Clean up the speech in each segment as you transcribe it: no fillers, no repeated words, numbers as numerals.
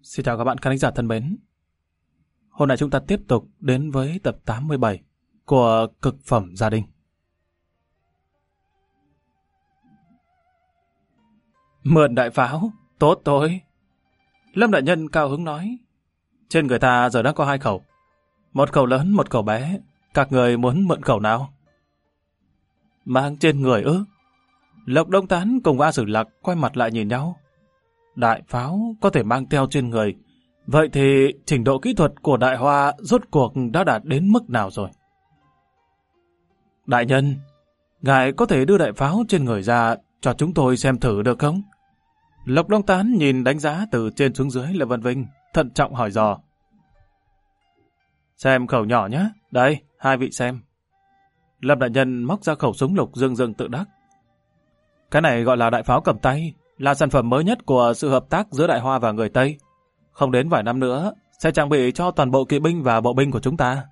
Xin chào các bạn khán giả thân mến. Hôm nay chúng ta tiếp tục đến với tập 87 của Cực phẩm gia đình. Mượn đại pháo, tốt thôi. Lâm đại nhân cao hứng nói. Trên người ta giờ đã có 2 khẩu. Một khẩu lớn, một khẩu bé. Các người muốn mượn khẩu nào? Mang trên người ư? Lộc Đông Tán cùng A Sử Lạc quay mặt lại nhìn nhau. Đại pháo có thể mang theo trên người. Vậy thì trình độ kỹ thuật của Đại Hoa rốt cuộc đã đạt đến mức nào rồi? Đại nhân, ngài có thể đưa đại pháo trên người ra cho chúng tôi xem thử được không? Lộc Đông Tán nhìn đánh giá từ trên xuống dưới Lâm Văn Vinh, thận trọng hỏi dò. Xem khẩu nhỏ nhé, đây, 2 vị xem. Lâm đại nhân móc ra khẩu súng lục dưng tự đắc. Cái này gọi là đại pháo cầm tay, là sản phẩm mới nhất của sự hợp tác giữa Đại Hoa và người Tây. Không đến vài năm nữa, sẽ trang bị cho toàn bộ kỵ binh và bộ binh của chúng ta.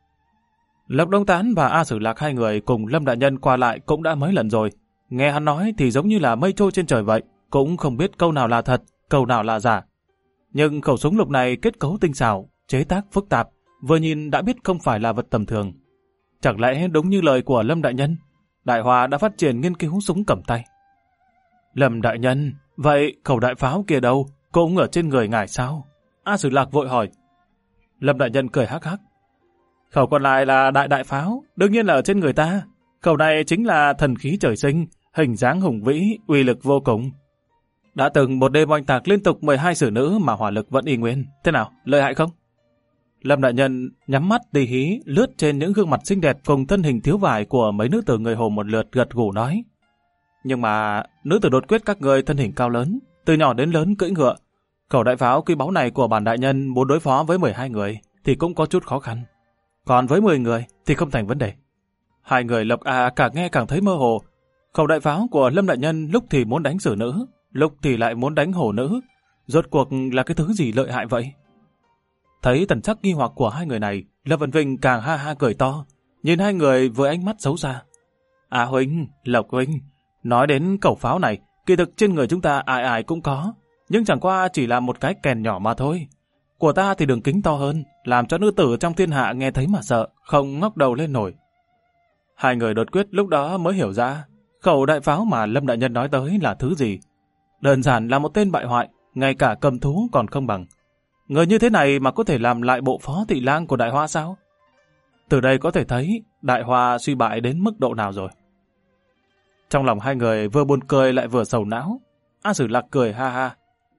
Lộc Đông Tán và A Sử Lạc hai người cùng Lâm đại nhân qua lại cũng đã mấy lần rồi. Nghe hắn nói thì giống như là mây trôi trên trời vậy, cũng không biết câu nào là thật, câu nào là giả. Nhưng khẩu súng lục này kết cấu tinh xảo, chế tác phức tạp, vừa nhìn đã biết không phải là vật tầm thường. Chẳng lẽ đúng như lời của Lâm đại nhân, Đại Hoa đã phát triển nghiên cứu súng cầm tay? Lâm đại nhân, vậy khẩu đại pháo kia đâu? Cũng ở trên người ngài sao? A Sử Lạc vội hỏi. Lâm đại nhân cười hắc hắc. Khẩu còn lại là đại pháo, đương nhiên là ở trên người ta. Khẩu này chính là thần khí trời sinh, hình dáng hùng vĩ, uy lực vô cùng. Đã từng một đêm oanh tạc liên tục 12 sử nữ mà hỏa lực vẫn y nguyên. Thế nào, lợi hại không? Lâm đại nhân nhắm mắt tỉ hí lướt trên những gương mặt xinh đẹp cùng thân hình thiếu vải của mấy nữ tử người Hồ một lượt gật gù nói. Nhưng mà nữ tử đột quyết các người thân hình cao lớn, từ nhỏ đến lớn cưỡi ngựa. Khẩu đại pháo quý báu này của bản đại nhân muốn đối phó với 12 người thì cũng có chút khó khăn. Còn với 10 người thì không thành vấn đề. Hai người Lộc A càng nghe càng thấy mơ hồ. Khẩu đại pháo của Lâm đại nhân lúc thì muốn đánh sử nữ, lúc thì lại muốn đánh hổ nữ. Rốt cuộc là cái thứ gì lợi hại vậy? Thấy thần sắc nghi hoặc của hai người này, Lâm Văn Vinh càng ha ha cười to, nhìn hai người với ánh mắt xấu xa. À huynh, Lộc huynh, nói đến khẩu pháo này, kỳ thực trên người chúng ta ai ai cũng có, nhưng chẳng qua chỉ là một cái kèn nhỏ mà thôi. Của ta thì đường kính to hơn, làm cho nữ tử trong thiên hạ nghe thấy mà sợ, không ngóc đầu lên nổi. Hai người đột quyết lúc đó mới hiểu ra, khẩu đại pháo mà Lâm đại nhân nói tới là thứ gì. Đơn giản là một tên bại hoại, ngay cả cầm thú còn không bằng. Người như thế này mà có thể làm lại bộ phó thị lang của Đại Hoa sao? Từ đây có thể thấy Đại Hoa suy bại đến mức độ nào rồi. Trong lòng hai người vừa buồn cười lại vừa sầu não. A Sử Lạc cười ha ha.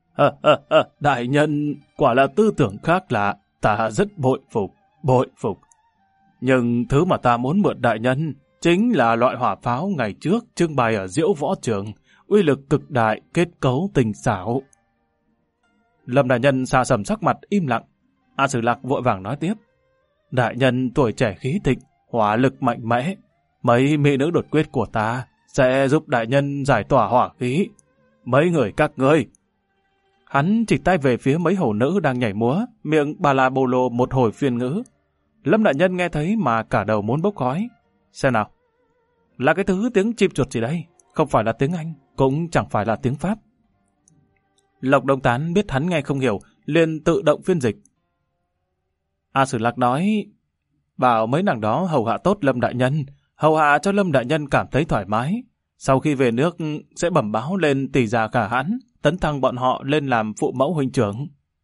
Đại nhân, quả là tư tưởng khác lạ, ta rất bội phục. Nhưng thứ mà ta muốn mượn đại nhân chính là loại hỏa pháo ngày trước trưng bày ở Diễu Võ Trường, uy lực cực đại, kết cấu tinh xảo. Lâm đại nhân xa sầm sắc mặt im lặng. A Sử Lạc vội vàng nói tiếp. Đại nhân tuổi trẻ khí thịnh, hỏa lực mạnh mẽ. Mấy mỹ nữ đột quyết của ta sẽ giúp đại nhân giải tỏa hỏa khí. Mấy người các ngươi. Hắn chỉ tay về phía mấy hổ nữ đang nhảy múa, miệng bà la bô lô một hồi phiên ngữ. Lâm đại nhân nghe thấy mà cả đầu muốn bốc khói. Xem nào. Là cái thứ tiếng chim chuột gì đây? Không phải là tiếng Anh, cũng chẳng phải là tiếng Pháp. Lộc Đông Tán biết hắn nghe không hiểu, liền tự động phiên dịch. A Sử Lạc nói, bảo mấy nàng đó hầu hạ tốt Lâm đại nhân, hầu hạ cho Lâm đại nhân cảm thấy thoải mái. Sau khi về nước sẽ bẩm báo lên tỷ già cả hãn, tấn thăng bọn họ lên làm phụ mẫu huynh trưởng.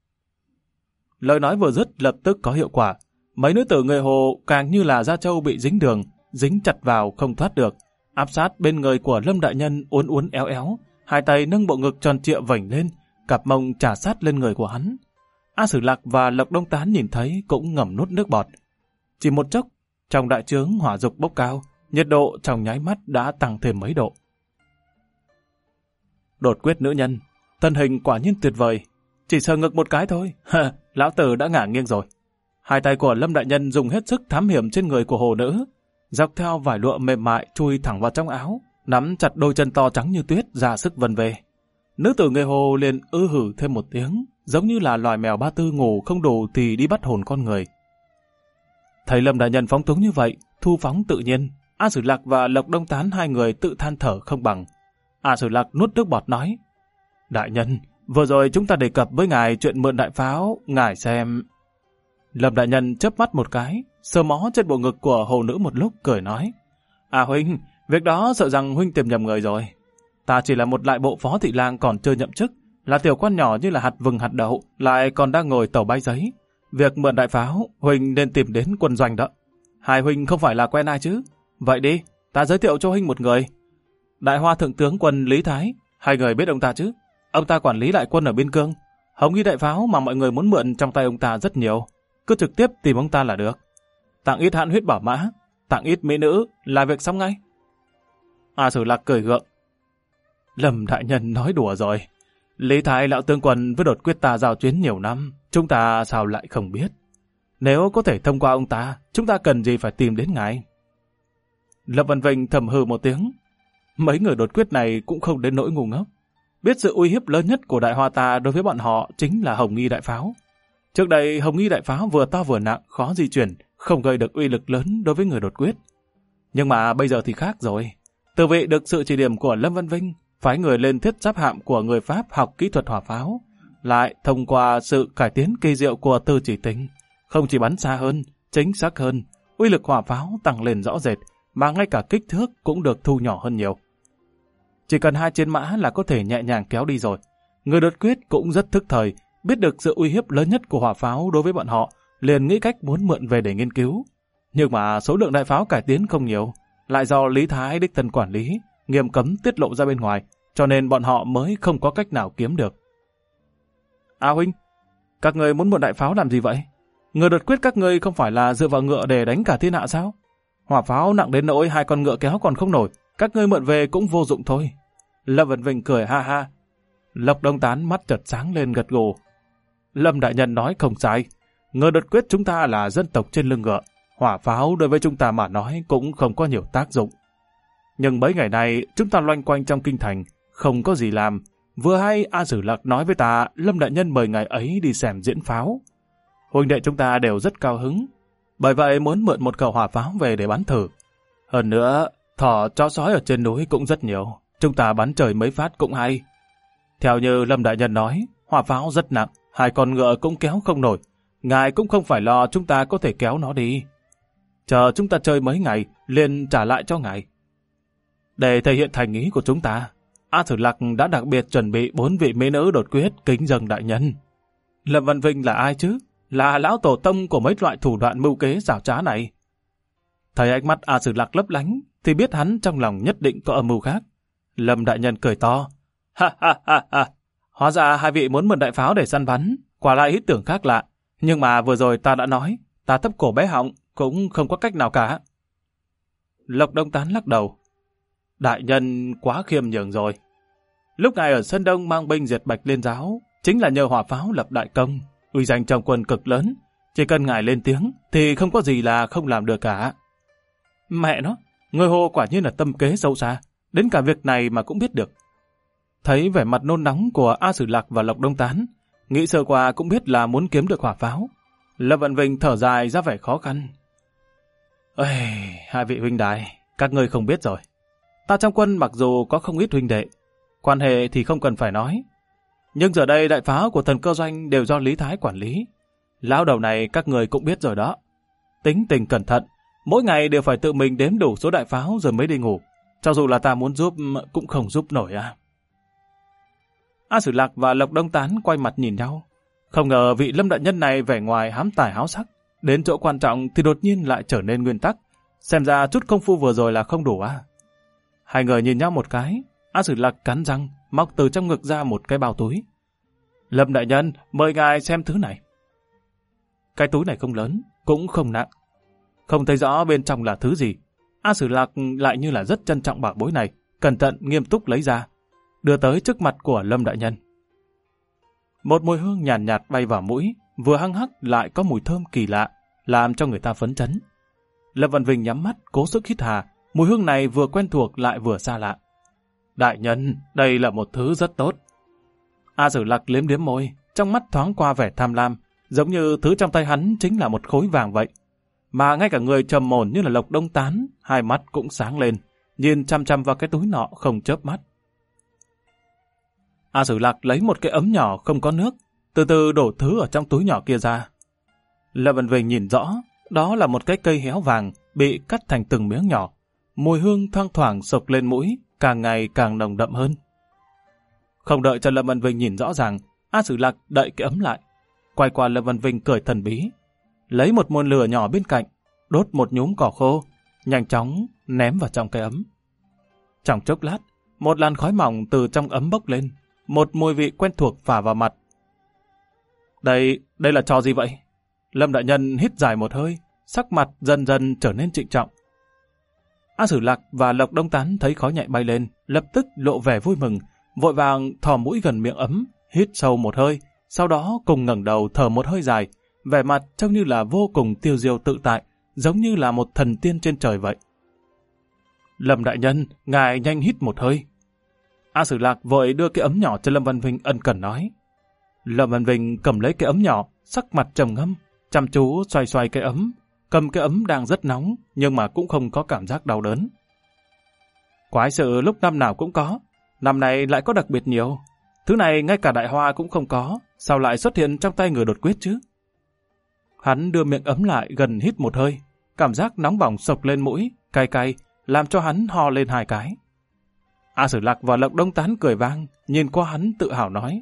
Lời nói vừa dứt lập tức có hiệu quả. Mấy nữ tử người Hồ càng như là da trâu bị dính đường, dính chặt vào không thoát được, áp sát bên người của Lâm đại nhân uốn uốn éo éo, hai tay nâng bộ ngực tròn trịa vểnh lên, cặp mông trà sát lên người của hắn. A Sử Lạc và Lộc Đông Tán nhìn thấy cũng ngậm nuốt nước bọt. Chỉ một chốc, trong đại trướng hỏa dục bốc cao, nhiệt độ trong nháy mắt đã tăng thêm mấy độ. Đột quyết nữ nhân, thân hình quả nhiên tuyệt vời, chỉ sờ ngực một cái thôi, lão tử đã ngả nghiêng rồi. Hai tay của Lâm đại nhân dùng hết sức thám hiểm trên người của hồ nữ, dọc theo vải lụa mềm mại chui thẳng vào trong áo, nắm chặt đôi chân to trắng như tuyết ra sức vần về. Nữ tử người Hồ liền hử thêm một tiếng, giống như là loài mèo Ba Tư ngủ không đủ thì đi bắt hồn con người. Thấy Lâm đại nhân phóng túng như vậy, thu phóng tự nhiên, A Sử Lạc và Lộc Đông Tán hai người tự than thở không bằng. A Sử Lạc nuốt nước bọt nói, đại nhân, Vừa rồi chúng ta đề cập với ngài chuyện mượn đại pháo, ngài xem. Lâm đại nhân chớp mắt một cái, sờ mó trên bộ ngực của hồ nữ một lúc, cười nói. À huynh, việc đó sợ rằng huynh tìm nhầm người rồi. Ta chỉ là một lại bộ phó thị lang còn chưa nhậm chức, là tiểu quan nhỏ như là hạt vừng hạt đậu, lại còn đang ngồi tàu bay giấy. Việc mượn đại pháo, huynh nên tìm đến quân doanh đó. Hai huynh không phải là quen ai chứ? Vậy đi, ta giới thiệu cho huynh một người. Đại Hoa thượng tướng quân Lý Thái, hai người biết ông ta chứ? Ông ta quản lý đại quân ở biên cương. Hồng nghi đại pháo mà mọi người muốn mượn trong tay ông ta rất nhiều. Cứ trực tiếp tìm ông ta là được. Tặng ít hạn huyết bảo mã, tặng ít mỹ nữ là việc xong ngay. A Sử Lạc cười gượng. Lâm đại nhân nói đùa rồi. Lý Thái lão tướng quân với đột quyết ta giao chiến nhiều năm, chúng ta sao lại không biết. Nếu có thể thông qua ông ta, chúng ta cần gì phải tìm đến ngài. Lâm Văn Vinh thầm hừ một tiếng. Mấy người đột quyết này cũng không đến nỗi ngu ngốc. Biết sự uy hiếp lớn nhất của Đại Hoa ta đối với bọn họ chính là Hồng Nghi đại pháo. Trước đây Hồng Nghi đại pháo vừa to vừa nặng, khó di chuyển, không gây được uy lực lớn đối với người đột quyết. Nhưng mà bây giờ thì khác rồi. Từ vị được sự chỉ điểm của Lâm Văn Vinh, phái người lên thiết giáp hạm của người Pháp học kỹ thuật hỏa pháo, lại thông qua sự cải tiến kỳ diệu của Tư Chỉ Tính, không chỉ bắn xa hơn, chính xác hơn, uy lực hỏa pháo tăng lên rõ rệt, mà ngay cả kích thước cũng được thu nhỏ hơn nhiều. Chỉ cần 2 chiến mã là có thể nhẹ nhàng kéo đi rồi. Người đột quyết cũng rất thức thời, biết được sự uy hiếp lớn nhất của hỏa pháo đối với bọn họ, liền nghĩ cách muốn mượn về để nghiên cứu. Nhưng mà số lượng đại pháo cải tiến không nhiều, lại do Lý Thái đích thân quản lý, nghiêm cấm tiết lộ ra bên ngoài, cho nên bọn họ mới không có cách nào kiếm được. À huynh, các người muốn mượn đại pháo làm gì vậy? Người đột quyết các người không phải là dựa vào ngựa để đánh cả thiên hạ sao? Hỏa pháo nặng đến nỗi 2 con ngựa kéo còn không nổi, các ngươi mượn về cũng vô dụng thôi. Lâm Văn Vinh cười ha ha. Lộc Đông Tán mắt chợt sáng lên gật gù. Lâm đại nhân nói không sai, người đột quyết chúng ta là dân tộc trên lưng ngựa, hỏa pháo đối với chúng ta mà nói cũng không có nhiều tác dụng. Nhưng mấy ngày nay chúng ta loanh quanh trong kinh thành, không có gì làm. Vừa hay A Sử Lạc nói với ta Lâm đại nhân mời ngày ấy đi xem diễn pháo. Huynh đệ chúng ta đều rất cao hứng, bởi vậy muốn mượn một khẩu hỏa pháo về để bắn thử. Hơn nữa, thỏ chó sói ở trên núi cũng rất nhiều, chúng ta bắn trời mấy phát cũng hay. Theo như Lâm đại nhân nói, hỏa pháo rất nặng, 2 con ngựa cũng kéo không nổi. Ngài cũng không phải lo chúng ta có thể kéo nó đi. Chờ chúng ta chơi mấy ngày, liền trả lại cho ngài. Để thể hiện thành ý của chúng ta, A Sử Lạc đã đặc biệt chuẩn bị 4 vị mỹ nữ đột quyết kính dâng đại nhân. Lâm Văn Vinh là ai chứ? Là lão tổ tông của mấy loại thủ đoạn mưu kế xảo trá này. Thấy ánh mắt A Sử Lạc lấp lánh, thì biết hắn trong lòng nhất định có âm mưu khác. Lâm đại nhân cười to. Ha ha ha ha, hóa ra hai vị muốn mượn đại pháo để săn bắn, quả lại ý tưởng khác lạ. Nhưng mà vừa rồi ta đã nói, ta thấp cổ bé họng, cũng không có cách nào cả. Lộc Đông Tán lắc đầu. Đại nhân quá khiêm nhường rồi. Lúc ngài ở Sơn Đông mang binh diệt Bạch Liên giáo, chính là nhờ hỏa pháo lập đại công, uy danh trong quân cực lớn. Chỉ cần ngài lên tiếng, thì không có gì là không làm được cả. Mẹ nó, người Hồ quả nhiên là tâm kế sâu xa, đến cả việc này mà cũng biết được. Thấy vẻ mặt nôn nóng của A Sử Lạc và Lộc Đông Tán, nghĩ sơ qua cũng biết là muốn kiếm được hỏa pháo. Lâm Văn Vinh thở dài ra vẻ khó khăn. Ê, hai vị huynh đài, các ngươi không biết rồi. Ta trong quân mặc dù có không ít huynh đệ, quan hệ thì không cần phải nói. Nhưng giờ đây đại pháo của thần cơ doanh đều do Lý Thái quản lý. Lão đầu này các người cũng biết rồi đó. Tính tình cẩn thận, mỗi ngày đều phải tự mình đếm đủ số đại pháo rồi mới đi ngủ. Cho dù là ta muốn giúp cũng không giúp nổi à. A Sử Lạc và Lộc Đông Tán quay mặt nhìn nhau. Không ngờ vị Lâm đại nhân này vẻ ngoài hám tài háo sắc, đến chỗ quan trọng thì đột nhiên lại trở nên nguyên tắc. Xem ra chút công phu vừa rồi là không đủ à. Hai người nhìn nhau một cái, A Sử Lạc cắn răng, móc từ trong ngực ra một cái bao túi. Lâm đại nhân, mời ngài xem thứ này. Cái túi này không lớn, cũng không nặng. Không thấy rõ bên trong là thứ gì. A Sử Lạc lại như là rất trân trọng bảo bối này, cẩn thận nghiêm túc lấy ra, đưa tới trước mặt của Lâm đại nhân. Một mùi hương nhàn nhạt bay vào mũi, vừa hăng hắc lại có mùi thơm kỳ lạ, làm cho người ta phấn chấn. Lâm Văn Vinh nhắm mắt, cố sức hít hà, mùi hương này vừa quen thuộc lại vừa xa lạ. Đại nhân, đây là một thứ rất tốt. A Sử Lạc liếm liếm môi, trong mắt thoáng qua vẻ tham lam, giống như thứ trong tay hắn chính là một khối vàng vậy. Mà ngay cả người trầm mồn như là Lộc Đông Tán, hai mắt cũng sáng lên, nhìn chăm chăm vào cái túi nọ không chớp mắt. A Sử Lạc lấy một cái ấm nhỏ không có nước, từ từ đổ thứ ở trong túi nhỏ kia ra. Lâm Vân Vinh nhìn rõ, đó là một cái cây héo vàng bị cắt thành từng miếng nhỏ. Mùi hương thoang thoảng sộc lên mũi, càng ngày càng nồng đậm hơn. Không đợi cho Lâm Vân Vinh nhìn rõ ràng, A Sử Lạc đậy cái ấm lại. Quay qua Lâm Vân Vinh cười thần bí, lấy một muôn lửa nhỏ bên cạnh, đốt một nhúm cỏ khô, nhanh chóng ném vào trong cái ấm. Trong chốc lát, một làn khói mỏng từ trong ấm bốc lên, một mùi vị quen thuộc phả vào mặt. Đây là trò gì vậy? Lâm đại nhân hít dài một hơi, sắc mặt dần dần trở nên trịnh trọng. A Sử Lạc và Lộc Đông Tán thấy khói nhẹ bay lên, lập tức lộ vẻ vui mừng, vội vàng thò mũi gần miệng ấm, hít sâu một hơi, sau đó cùng ngẩng đầu thở một hơi dài, vẻ mặt trông như là vô cùng tiêu diêu tự tại, giống như là một thần tiên trên trời vậy. Lâm đại nhân, ngài nhanh hít một hơi. A Sử Lạc vội đưa cái ấm nhỏ cho Lâm Văn Vinh ân cần nói. Lâm Văn Vinh cầm lấy cái ấm nhỏ, sắc mặt trầm ngâm, chăm chú xoay xoay cái ấm, cầm cái ấm đang rất nóng, nhưng mà cũng không có cảm giác đau đớn. Quái sự lúc năm nào cũng có, năm này lại có đặc biệt nhiều. Thứ này ngay cả đại hoa cũng không có, sao lại xuất hiện trong tay người đột quyết chứ? Hắn đưa miệng ấm lại gần hít một hơi, cảm giác nóng bỏng sộc lên mũi, cay cay, làm cho hắn ho lên 2 cái. A Sử Lạc và Lộc Đông Tán cười vang, nhìn qua hắn tự hào nói.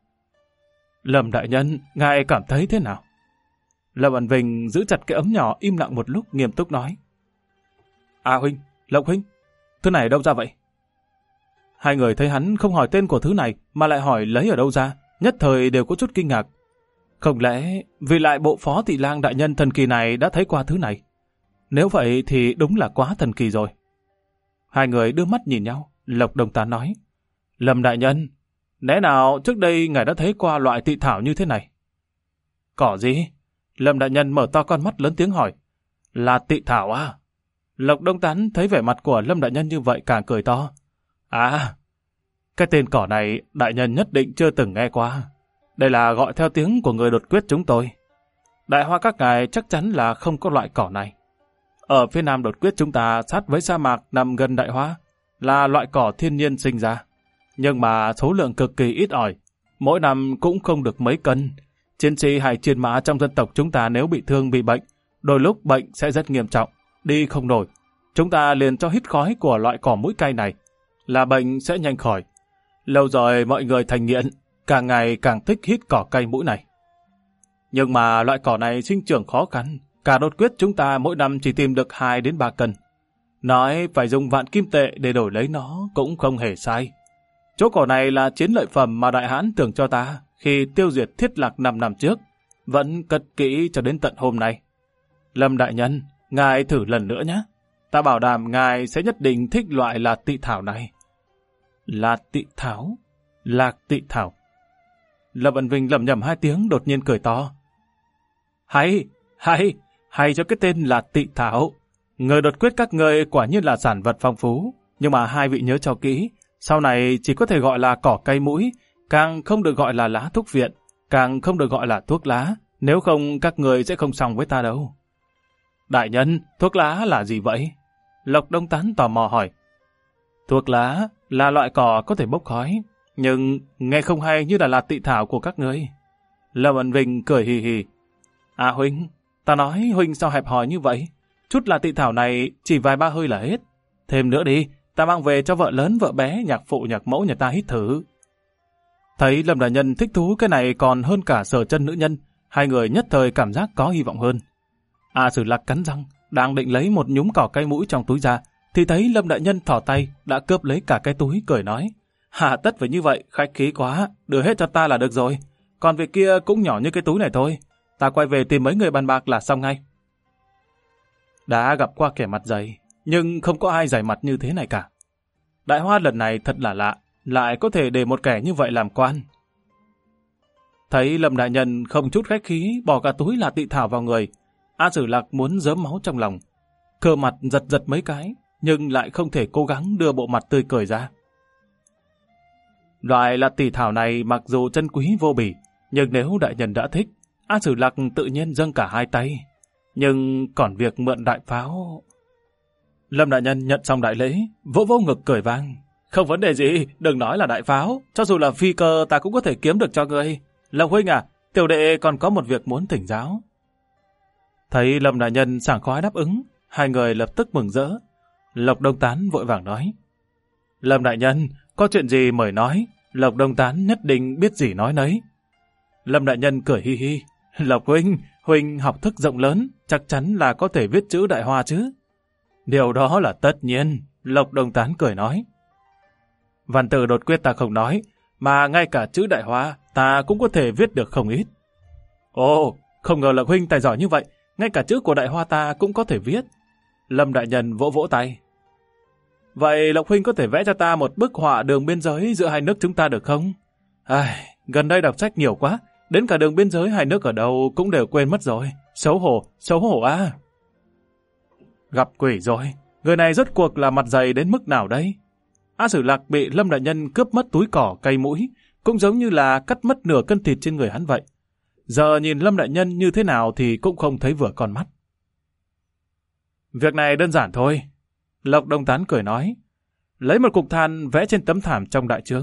Lâm đại nhân, ngài cảm thấy thế nào? Lâm Văn Vinh giữ chặt cái ấm nhỏ im lặng một lúc nghiêm túc nói. A huynh, Lộc huynh, thứ này đâu ra vậy? Hai người thấy hắn không hỏi tên của thứ này mà lại hỏi lấy ở đâu ra, nhất thời đều có chút kinh ngạc. Không lẽ vì lại bộ phó thị lang đại nhân thần kỳ này đã thấy qua thứ này? Nếu vậy thì đúng là quá thần kỳ rồi. Hai người đưa mắt nhìn nhau, Lộc Đông Tán nói. Lâm đại nhân, lẽ nào trước đây ngài đã thấy qua loại tị thảo như thế này? Cỏ gì? Lâm đại nhân mở to con mắt lớn tiếng hỏi. Là tị thảo à? Lộc Đông Tán thấy vẻ mặt của Lâm đại nhân như vậy càng cười to. À, cái tên cỏ này đại nhân nhất định chưa từng nghe qua. Đây là gọi theo tiếng của người đột quyết chúng tôi. Đại hoa các ngài chắc chắn là không có loại cỏ này. Ở phía nam đột quyết chúng ta sát với sa mạc nằm gần đại hoa, là loại cỏ thiên nhiên sinh ra. Nhưng mà số lượng cực kỳ ít ỏi, mỗi năm cũng không được mấy cân. Chiến sĩ hay chiến mã trong dân tộc chúng ta nếu bị thương bị bệnh, đôi lúc bệnh sẽ rất nghiêm trọng, đi không nổi. Chúng ta liền cho hít khói của loại cỏ mũi cay này, là bệnh sẽ nhanh khỏi. Lâu rồi mọi người thành nghiện, càng ngày càng thích hít cỏ cay mũi này. Nhưng mà loại cỏ này sinh trưởng khó khăn, cả đột quyết chúng ta mỗi năm chỉ tìm được 2 đến 3 cân. Nói phải dùng vạn kim tệ để đổi lấy nó cũng không hề sai. Chỗ cỏ này là chiến lợi phẩm mà Đại Hãn tưởng cho ta khi tiêu diệt Thiết Lạc 5 năm trước, vẫn cất kỹ cho đến tận hôm nay. Lâm đại nhân, ngài thử lần nữa nhé. Ta bảo đảm ngài sẽ nhất định thích loại là tị thảo này. Là tị thảo? Lạc tị thảo. Lâm Văn Vinh lẩm nhẩm 2 tiếng đột nhiên cười to. Hay cho cái tên là tị thảo. Người đột quyết các ngươi quả nhiên là sản vật phong phú, nhưng mà hai vị nhớ cho kỹ, sau này chỉ có thể gọi là cỏ cây mũi, càng không được gọi là lá thuốc viện, càng không được gọi là thuốc lá, nếu không các người sẽ không xong với ta đâu. Đại nhân, thuốc lá là gì vậy? Lộc Đông Tán tò mò hỏi. Thuốc lá là loại cỏ có thể bốc khói, nhưng nghe không hay như là tị thảo của các ngươi. Lâm Văn Vinh cười hì hì. À huynh, ta nói huynh sao hẹp hòi như vậy? Chút là tị thảo này chỉ vài ba hơi là hết. Thêm nữa đi, ta mang về cho vợ lớn vợ bé, nhạc phụ nhạc mẫu nhà ta hít thử. Thấy Lâm đại nhân thích thú cái này còn hơn cả sờ chân nữ nhân, hai người nhất thời cảm giác có hy vọng hơn. A Sử Lạc cắn răng, đang định lấy một nhúm cỏ cây mũi trong túi ra, thì thấy Lâm đại nhân thỏ tay đã cướp lấy cả cái túi, cười nói. Hà tất phải như vậy, khách khí quá, đưa hết cho ta là được rồi. Còn việc kia cũng nhỏ như cái túi này thôi, ta quay về tìm mấy người bàn bạc là xong ngay. Đã gặp qua kẻ mặt dày, nhưng không có ai dày mặt như thế này cả. Đại Hoa lần này thật là lạ, lại có thể để một kẻ như vậy làm quan. Thấy Lâm đại nhân không chút khách khí bỏ cả túi là tị thảo vào người, A Sử Lạc muốn rớm máu trong lòng. Cơ mặt giật giật mấy cái, nhưng lại không thể cố gắng đưa bộ mặt tươi cười ra. Loại là tị thảo này mặc dù chân quý vô bỉ, nhưng nếu đại nhân đã thích, A Sử Lạc tự nhiên dâng cả 2 tay. Nhưng còn việc mượn đại pháo... Lâm đại nhân nhận xong đại lễ, vỗ vỗ ngực cười vang. Không vấn đề gì, đừng nói là đại pháo, cho dù là phi cơ ta cũng có thể kiếm được cho ngươi. Lộc huynh à, tiểu đệ còn có một việc muốn thỉnh giáo. Thấy Lâm đại nhân sảng khoái đáp ứng, hai người lập tức mừng rỡ. Lộc Đông Tán vội vàng nói. Lâm đại nhân, có chuyện gì mời nói, Lộc Đông Tán nhất định biết gì nói nấy. Lâm đại nhân cười hi hi. Lộc huynh học thức rộng lớn, chắc chắn là có thể viết chữ Đại Hoa chứ. Điều đó là tất nhiên, Lộc Đông Tán cười nói. Văn tự đột quyết ta không nói, mà ngay cả chữ Đại Hoa ta cũng có thể viết được không ít. Ồ, không ngờ Lộc huynh tài giỏi như vậy, ngay cả chữ của Đại Hoa ta cũng có thể viết. Lâm đại nhân vỗ vỗ tay. Vậy Lộc huynh có thể vẽ cho ta một bức họa đường biên giới giữa hai nước chúng ta được không? Gần đây đọc sách nhiều quá, đến cả đường biên giới hai nước ở đâu cũng đều quên mất rồi. Xấu hổ à. Gặp quỷ rồi, người này rốt cuộc là mặt dày đến mức nào đây? A Sử Lạc bị Lâm đại nhân cướp mất túi cỏ cay mũi, cũng giống như là cắt mất nửa cân thịt trên người hắn vậy. Giờ nhìn Lâm đại nhân như thế nào thì cũng không thấy vừa con mắt. Việc này đơn giản thôi. Lộc Đông Tán cười nói. Lấy một cục than vẽ trên tấm thảm trong đại trướng.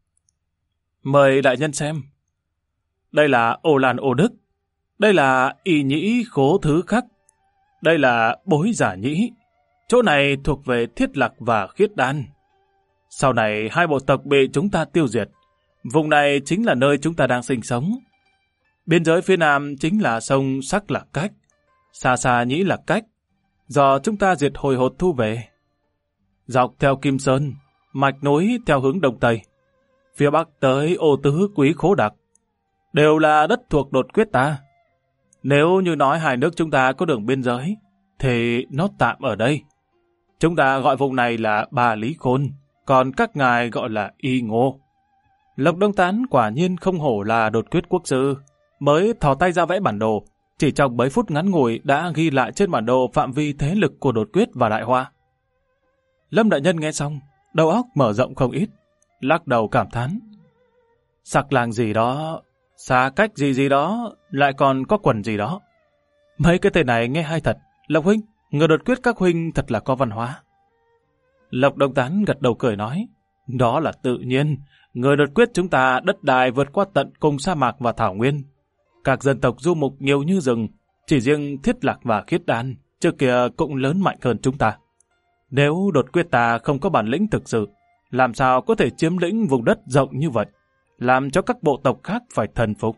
Mời đại nhân xem. Đây là Ô Lan Ô Đức. Đây là Y Nhĩ Khố Thứ Khắc. Đây là Bối Giả Nhĩ. Chỗ này thuộc về Thiết Lạc và Khiết Đan. Sau này hai bộ tộc bị chúng ta tiêu diệt. Vùng này chính là nơi chúng ta đang sinh sống. Biên giới phía nam chính là sông Sắc Lạc Cách. Xa xa Nhĩ Lạc Cách. Do chúng ta diệt hồi hột thu về. Dọc theo Kim Sơn, mạch nối theo hướng đông tây. Phía bắc tới Ô Tứ Quý Khố Đặc. Đều là đất thuộc đột quyết ta. Nếu như nói hai nước chúng ta có đường biên giới, thì nó tạm ở đây. Chúng ta gọi vùng này là Ba Lý Khôn, còn các ngài gọi là Y Ngô. Lộc Đông Tán quả nhiên không hổ là đột quyết quốc sư, mới thò tay ra vẽ bản đồ, chỉ trong mấy phút ngắn ngủi đã ghi lại trên bản đồ phạm vi thế lực của đột quyết và Đại Hoa. Lâm đại nhân nghe xong, đầu óc mở rộng không ít, lắc đầu cảm thán. Sặc làng gì đó, xa cách gì đó, lại còn có quần gì đó. Mấy cái tên này nghe hay thật. Lộc huynh, người đột quyết các huynh thật là có văn hóa. Lộc Đông Tán gật đầu cười nói. Đó là tự nhiên, người đột quyết chúng ta đất đai vượt qua tận cùng sa mạc và thảo nguyên. Các dân tộc du mục nhiều như rừng, chỉ riêng Thiết Lạc và Khiết Đan trước kia cũng lớn mạnh hơn chúng ta. Nếu đột quyết ta không có bản lĩnh thực sự, làm sao có thể chiếm lĩnh vùng đất rộng như vậy, làm cho các bộ tộc khác phải thần phục?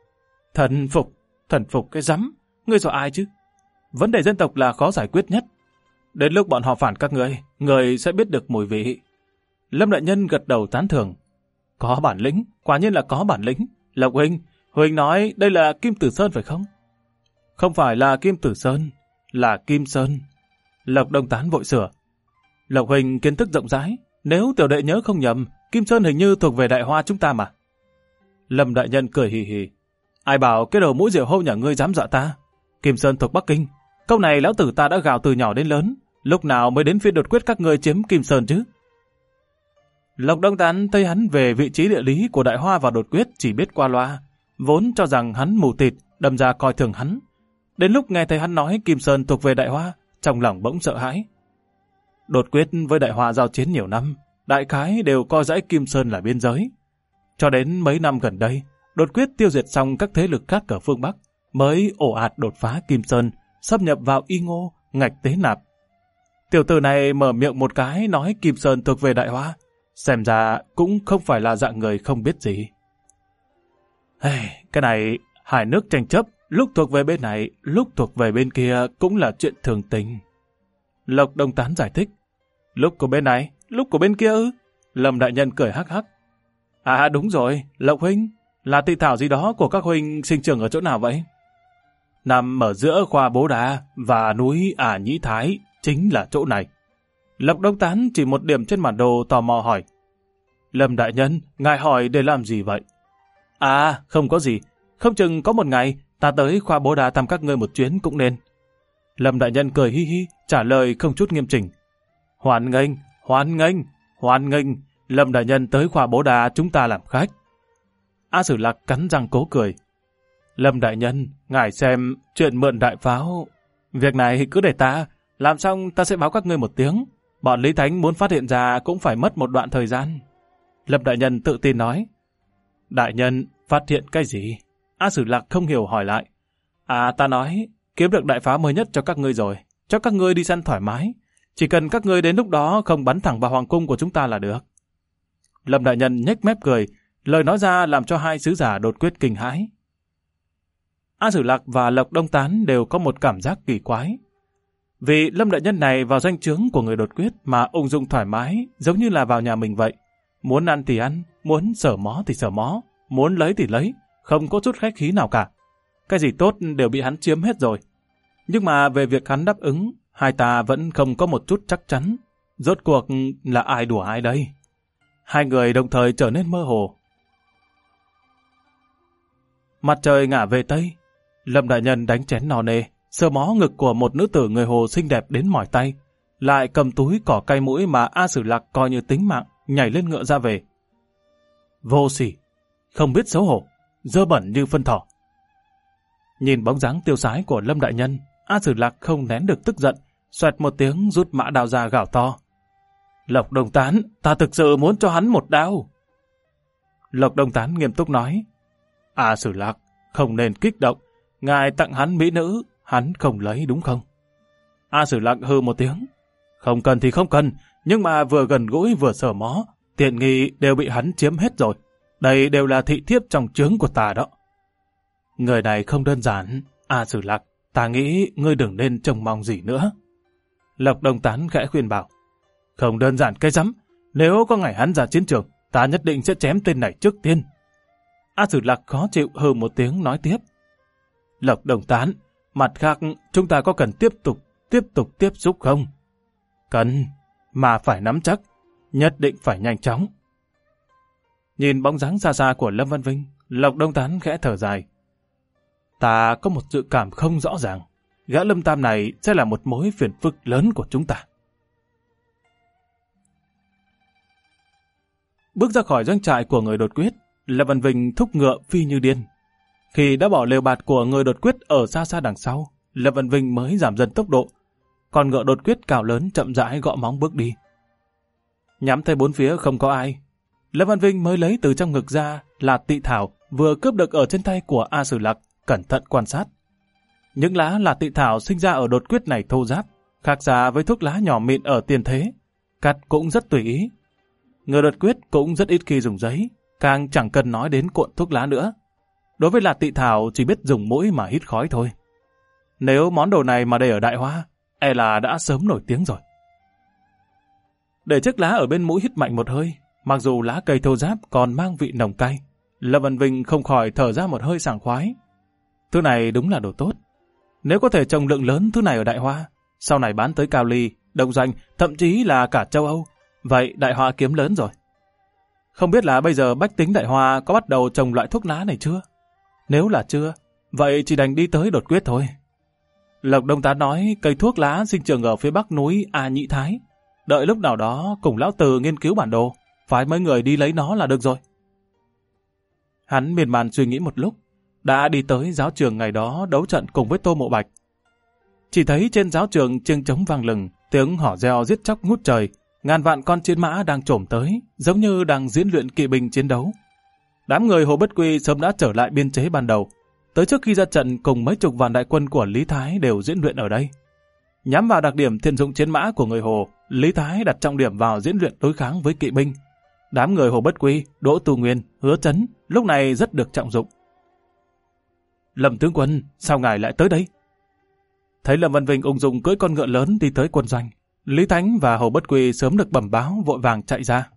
Thần phục cái rắm, ngươi dọa ai chứ? Vấn đề dân tộc là khó giải quyết nhất. Đến lúc bọn họ phản các người sẽ biết được mùi vị. Lâm đại nhân gật đầu tán thưởng. Có bản lĩnh, quả nhiên là có bản lĩnh. Lộc huynh nói đây là Kim Tử Sơn phải không? Không phải là Kim Tử Sơn, là Kim Sơn. Lộc Đông Tán vội sửa. Lộc huynh kiến thức rộng rãi, nếu tiểu đệ nhớ không nhầm, Kim Sơn hình như thuộc về Đại Hoa chúng ta mà. Lâm đại nhân cười hì hì. Ai bảo cái đầu mũi diều hâu nhà ngươi dám dọa ta? Kim Sơn thuộc Bắc Kinh. Câu này lão tử ta đã gào từ nhỏ đến lớn, lúc nào mới đến phiên đột quyết các ngươi chiếm Kim Sơn chứ? Lộc Đông Tán thấy hắn về vị trí địa lý của Đại Hoa và đột quyết chỉ biết qua loa, vốn cho rằng hắn mù tịt, đâm ra coi thường hắn. Đến lúc nghe thấy hắn nói Kim Sơn thuộc về Đại Hoa, trong lòng bỗng sợ hãi. Đột quyết với Đại Hoa giao chiến nhiều năm, đại khái đều coi dãy Kim Sơn là biên giới. Cho đến mấy năm gần đây, đột quyết tiêu diệt xong các thế lực khác ở phương Bắc, mới ồ ạt đột phá Kim Sơn, xâm nhập vào Y Ngô, Ngạch Tế Nạp. Tiểu tử này mở miệng một cái nói Kim Sơn thuộc về Đại Hoa, xem ra cũng không phải là dạng người không biết gì. Cái này, hai nước tranh chấp, lúc thuộc về bên này, lúc thuộc về bên kia cũng là chuyện thường tình. Lộc Đông Tán giải thích. Lúc của bên này, lúc của bên kia ư? Lâm đại nhân cười hắc hắc. À đúng rồi, Lộc huynh, là thị thảo gì đó của các huynh sinh trưởng ở chỗ nào vậy? Nằm ở giữa khoa Bố Đà và núi Ả Nhĩ Thái, chính là chỗ này. Lộc Đông Tán chỉ một điểm trên bản đồ tò mò hỏi. Lâm đại nhân, ngài hỏi để làm gì vậy? À, không có gì. Không chừng có một ngày ta tới khoa Bố Đà thăm các ngươi một chuyến cũng nên. Lâm đại nhân cười hi hi, trả lời không chút nghiêm chỉnh. Hoan nghênh. Lâm đại nhân tới khoa Bố Đà chúng ta làm khách. A Sử Lạc cắn răng cố cười. Lâm đại nhân, ngài xem chuyện mượn đại pháo. Việc này cứ để ta, làm xong ta sẽ báo các ngươi một tiếng. Bọn Lý Thánh muốn phát hiện ra cũng phải mất một đoạn thời gian. Lâm đại nhân tự tin nói. Đại nhân, phát hiện cái gì? A Sử Lạc không hiểu hỏi lại. Ta nói, kiếm được đại pháo mới nhất cho các ngươi rồi. Cho các ngươi đi săn thoải mái. Chỉ cần các ngươi đến lúc đó không bắn thẳng vào hoàng cung của chúng ta là được. Lâm đại nhân nhếch mép cười, lời nói ra làm cho hai sứ giả đột quyết kinh hãi. A Sử Lạc và Lộc Đông Tán đều có một cảm giác kỳ quái. Vì Lâm đại nhân này vào danh chướng của người đột quyết mà ung dung thoải mái, giống như là vào nhà mình vậy. Muốn ăn thì ăn, muốn sờ mó thì sờ mó, muốn lấy thì lấy, không có chút khách khí nào cả. Cái gì tốt đều bị hắn chiếm hết rồi. Nhưng mà về việc hắn đáp ứng, hai ta vẫn không có một chút chắc chắn. Rốt cuộc là ai đùa ai đây? Hai người đồng thời trở nên mơ hồ. Mặt trời ngả về Tây. Lâm đại nhân đánh chén nò nề, sờ mó ngực của một nữ tử người Hồ xinh đẹp đến mỏi tay, lại cầm túi cỏ cay mũi mà A Sử Lạc coi như tính mạng, nhảy lên ngựa ra về. Vô sỉ, không biết xấu hổ, dơ bẩn như phân thỏ. Nhìn bóng dáng tiêu sái của Lâm đại nhân, A Sử Lạc không nén được tức giận, xoẹt một tiếng rút mã đao ra gào to. Lộc Đông Tán, ta thực sự muốn cho hắn một đao. Lộc Đông Tán nghiêm túc nói. A Sử Lạc, không nên kích động, ngài tặng hắn mỹ nữ, hắn không lấy đúng không? A Sử Lạc hừ một tiếng. Không cần thì không cần, nhưng mà vừa gần gũi vừa sờ mó, tiện nghi đều bị hắn chiếm hết rồi. Đây đều là thị thiếp trong trướng của ta đó. Người này không đơn giản. A Sử Lạc, ta nghĩ ngươi đừng nên trông mong gì nữa. Lộc Đông Tán khẽ khuyên bảo. Không đơn giản cái rắm, nếu có ngày hắn ra chiến trường, ta nhất định sẽ chém tên này trước tiên. A Sử Lạc khó chịu hừ một tiếng nói tiếp. Lộc Đông Tán, mặt khác chúng ta có cần tiếp tục tiếp xúc không? Cần, mà phải nắm chắc, nhất định phải nhanh chóng. Nhìn bóng dáng xa xa của Lâm Văn Vinh, Lộc Đông Tán khẽ thở dài. Ta có một dự cảm không rõ ràng, gã Lâm Tam này sẽ là một mối phiền phức lớn của chúng ta. Bước ra khỏi doanh trại của người đột quyết, Lâm Văn Vinh thúc ngựa phi như điên. Khi đã bỏ lều bạt của người đột quyết ở xa xa đằng sau, Lâm Văn Vinh mới giảm dần tốc độ, còn ngựa đột quyết cao lớn chậm rãi gõ móng bước đi. Nhắm thấy bốn phía không có ai, Lâm Văn Vinh mới lấy từ trong ngực ra là tị thảo vừa cướp được ở trên tay của A Sử Lạc, cẩn thận quan sát. Những lá là tị thảo sinh ra ở đột quyết này thô ráp, khác xa với thuốc lá nhỏ mịn ở tiền thế, cắt cũng rất tùy ý. Người đột quyết cũng rất ít khi dùng giấy, càng chẳng cần nói đến cuộn thuốc lá nữa. Đối với lạt tị thảo chỉ biết dùng mũi mà hít khói thôi. Nếu món đồ này mà để ở Đại Hoa, e là đã sớm nổi tiếng rồi. Để chiếc lá ở bên mũi hít mạnh một hơi, mặc dù lá cây thô ráp còn mang vị nồng cay, Lâm Văn Vinh không khỏi thở ra một hơi sảng khoái. Thứ này đúng là đồ tốt. Nếu có thể trồng lượng lớn thứ này ở Đại Hoa, sau này bán tới Cao Ly, Đông Doanh, thậm chí là cả châu Âu, vậy Đại Hoa kiếm lớn rồi. Không biết là bây giờ bách tính Đại Hoa có bắt đầu trồng loại thuốc lá này chưa? Nếu là chưa, vậy chỉ đành đi tới đột quyết thôi. Lộc Đông Tán nói cây thuốc lá sinh trưởng ở phía bắc núi A Nhĩ Thái. Đợi lúc nào đó cùng lão Từ nghiên cứu bản đồ, phái mấy người đi lấy nó là được rồi. Hắn miên man suy nghĩ một lúc, đã đi tới giáo trường ngày đó đấu trận cùng với Tô Mộ Bạch. Chỉ thấy trên giáo trường chiêng trống vang lừng, tiếng hò reo giết chóc ngút trời, ngàn vạn con chiến mã đang trổm tới, giống như đang diễn luyện kỵ binh chiến đấu. Đám người Hồ Bất Quy sớm đã trở lại biên chế ban đầu, tới trước khi ra trận cùng mấy chục vạn đại quân của Lý Thái đều diễn luyện ở đây. Nhắm vào đặc điểm thiện dụng chiến mã của người Hồ, Lý Thái đặt trọng điểm vào diễn luyện đối kháng với kỵ binh. Đám người Hồ Bất Quy, Đỗ Tu Nguyên, Hứa Chấn lúc này rất được trọng dụng. Lâm tướng quân, sao ngài lại tới đây? Thấy Lâm Văn Vinh ung dung cưỡi con ngựa lớn đi tới quân doanh, Lý Thánh và Hồ Bất Quy sớm được bẩm báo vội vàng chạy ra.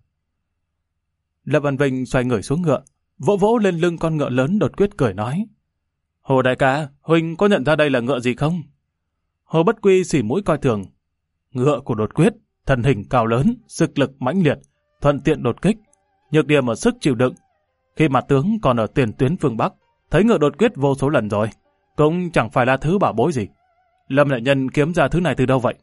Lâm Văn Vinh xoay người xuống ngựa, vỗ vỗ lên lưng con ngựa lớn đột quyết cười nói. Hồ đại ca, huynh có nhận ra đây là ngựa gì không? Hồ Bất Quy xỉ mũi coi thường. Ngựa của đột quyết, thân hình cao lớn, sức lực mãnh liệt, thuận tiện đột kích, nhược điểm ở sức chịu đựng. Khi mà tướng còn ở tiền tuyến phương Bắc, thấy ngựa đột quyết vô số lần rồi, cũng chẳng phải là thứ bảo bối gì. Lâm đại nhân kiếm ra thứ này từ đâu vậy?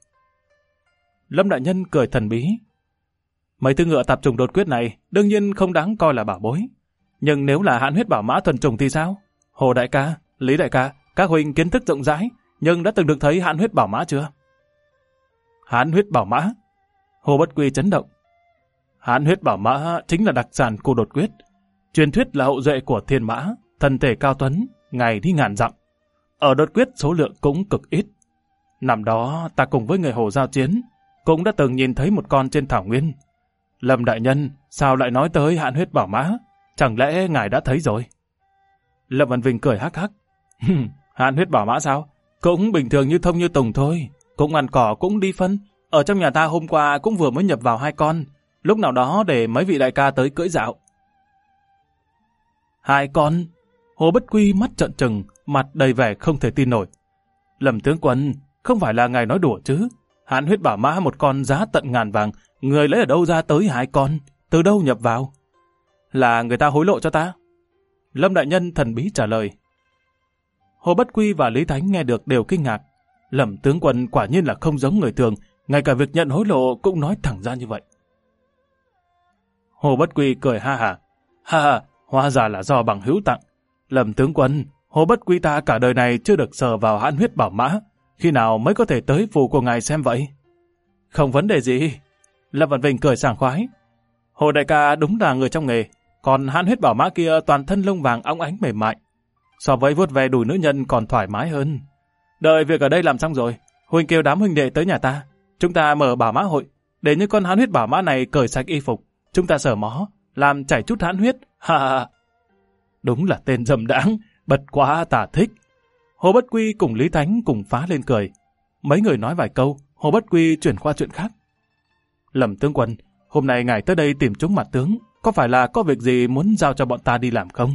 Lâm đại nhân cười thần bí. Mấy thứ ngựa tạp trùng đột quyết này đương nhiên không đáng coi là bảo bối. Nhưng nếu là hãn huyết bảo mã thuần trùng thì sao? Hồ đại ca, Lý đại ca, các huynh kiến thức rộng rãi, nhưng đã từng được thấy hãn huyết bảo mã chưa? Hãn huyết bảo mã? Hồ Bất Quy chấn động. Hán huyết bảo mã chính là đặc sản của đột quyết. Truyền thuyết là hậu duệ của thiên mã, thân thể cao tuấn, ngày đi ngàn dặm. Ở đột quyết số lượng cũng cực ít. Năm đó ta cùng với người Hồ giao chiến, cũng đã từng nhìn thấy một con trên thảo nguyên. Lâm đại nhân, sao lại nói tới hán huyết bảo mã? Chẳng lẽ ngài đã thấy rồi? Lâm Văn Vinh cười hắc hắc. Hán huyết bảo mã sao? Cũng bình thường như thông như tùng thôi. Cũng ăn cỏ cũng đi phân. Ở trong nhà ta hôm qua cũng vừa mới nhập vào 2 con. Lúc nào đó để mấy vị đại ca tới cưỡi dạo. 2 con? Hồ Bất Quy mắt trợn trừng, mặt đầy vẻ không thể tin nổi. Lâm tướng quân, không phải là ngài nói đùa chứ? Hán huyết bảo mã một con giá tận ngàn vàng, người lấy ở đâu ra tới 2 con? Từ đâu nhập vào? Là người ta hối lộ cho ta? Lâm đại nhân thần bí trả lời. Hồ Bất Quy và Lý Thánh nghe được đều kinh ngạc. Lâm tướng quân quả nhiên là không giống người thường, ngay cả việc nhận hối lộ cũng nói thẳng ra như vậy. Hồ Bất Quy cười ha hả. Ha ha, hóa ra là do bằng hữu tặng. Lâm tướng quân, Hồ Bất Quy ta cả đời này chưa được sờ vào hán huyết bảo mã, khi nào mới có thể tới phủ của ngài xem vậy? Không vấn đề gì. Lâm Văn Vinh cười sảng khoái. Hồ đại ca đúng là người trong nghề, còn hán huyết bảo mã kia toàn thân lông vàng óng ánh mềm mại. So với vuốt ve đùi nữ nhân còn thoải mái hơn. Đợi việc ở đây làm xong rồi, huynh kêu đám huynh đệ tới nhà ta. Chúng ta mở bảo mã hội, để những con hán huyết bảo mã này cởi sạch y phục. Chúng ta sờ mó, làm chảy chút hán huyết. Ha ha. Đúng là tên dâm đãng, bật quá tả thích. Hồ Bất Quy cùng Lý Thánh cùng phá lên cười. Mấy người nói vài câu, Hồ Bất Quy chuyển qua chuyện khác. Lâm tướng quân, hôm nay ngài tới đây tìm chúng mặt tướng, có phải là có việc gì muốn giao cho bọn ta đi làm không?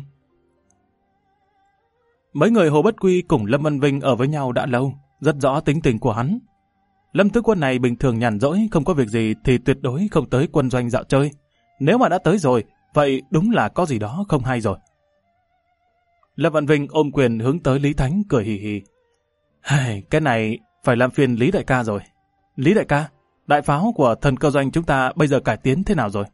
Mấy người Hồ Bất Quy cùng Lâm Văn Vinh ở với nhau đã lâu, rất rõ tính tình của hắn. Lâm tướng quân này bình thường nhàn rỗi, không có việc gì thì tuyệt đối không tới quân doanh dạo chơi. Nếu mà đã tới rồi, vậy đúng là có gì đó không hay rồi. Lâm Văn Vinh ôm quyền hướng tới Lý Thánh cười hì hì. Cái này phải làm phiền Lý đại ca rồi. Lý đại ca, đại pháo của thần cơ doanh chúng ta bây giờ cải tiến thế nào rồi?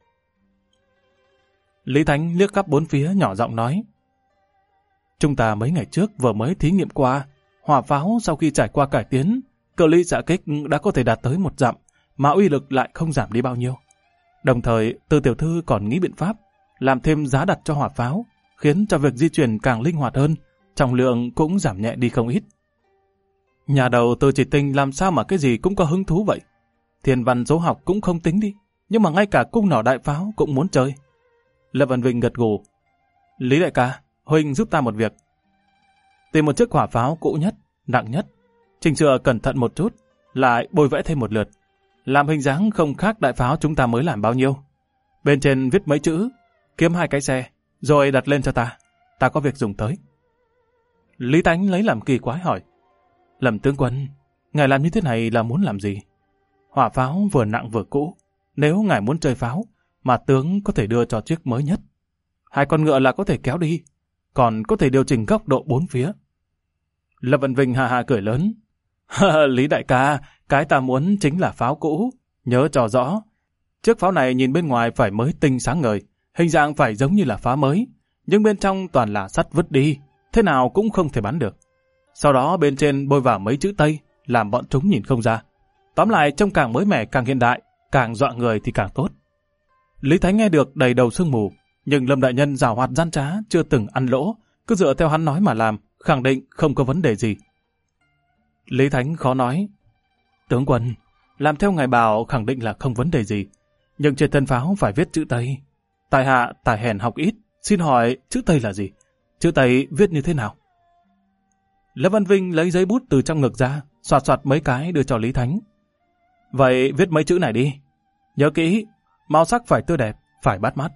Lý Thánh liếc khắp bốn phía nhỏ giọng nói. Chúng ta mấy ngày trước vừa mới thí nghiệm qua, hỏa pháo sau khi trải qua cải tiến, cự ly xạ kích đã có thể đạt tới 1 dặm, mà uy lực lại không giảm đi bao nhiêu. Đồng thời, Từ tiểu thư còn nghĩ biện pháp, làm thêm giá đặt cho hỏa pháo, khiến cho việc di chuyển càng linh hoạt hơn, trọng lượng cũng giảm nhẹ đi không ít. Nhà đầu Từ Chỉ Tinh làm sao mà cái gì cũng có hứng thú vậy? Thiên văn số học cũng không tính đi, nhưng mà ngay cả cung nỏ đại pháo cũng muốn chơi. Lâm Văn Vinh gật gù. Lý đại ca, huynh giúp ta một việc. Tìm một chiếc hỏa pháo cũ nhất, nặng nhất, chỉnh sửa cẩn thận một chút, lại bôi vẽ thêm một lượt, làm hình dáng không khác đại pháo chúng ta mới làm bao nhiêu. Bên trên viết mấy chữ, kiếm 2 cái xe, rồi đặt lên cho ta có việc dùng tới. Lý Tánh lấy làm kỳ quái hỏi. Lâm tướng quân, ngài làm như thế này là muốn làm gì? Hỏa pháo vừa nặng vừa cũ, nếu ngài muốn chơi pháo, mà tướng có thể đưa cho chiếc mới nhất. 2 con ngựa là có thể kéo đi, còn có thể điều chỉnh góc độ 4 phía. Lâm Văn Vinh ha ha cười lớn. Lý đại ca, cái ta muốn chính là pháo cũ, nhớ cho rõ. Chiếc pháo này nhìn bên ngoài phải mới tinh sáng ngời, hình dạng phải giống như là pháo mới, nhưng bên trong toàn là sắt vứt đi, thế nào cũng không thể bắn được. Sau đó bên trên bôi vào mấy chữ Tây, làm bọn chúng nhìn không ra. Tóm lại trông càng mới mẻ càng hiện đại, càng dọa người thì càng tốt. Lý Thánh nghe được đầy đầu sương mù, nhưng Lâm đại nhân giàu hoạt gian trá, chưa từng ăn lỗ, cứ dựa theo hắn nói mà làm, khẳng định không có vấn đề gì. Lý Thánh khó nói. Tướng quân, làm theo ngài bảo khẳng định là không vấn đề gì, nhưng trên thân pháo phải viết chữ Tây. Tài hạ, tài hèn học ít, xin hỏi chữ Tây là gì? Chữ Tây viết như thế nào? Lâm Văn Vinh lấy giấy bút từ trong ngực ra, soạt soạt mấy cái đưa cho Lý Thánh. Vậy viết mấy chữ này đi. Nhớ kỹ, màu sắc phải tươi đẹp, phải bắt mắt.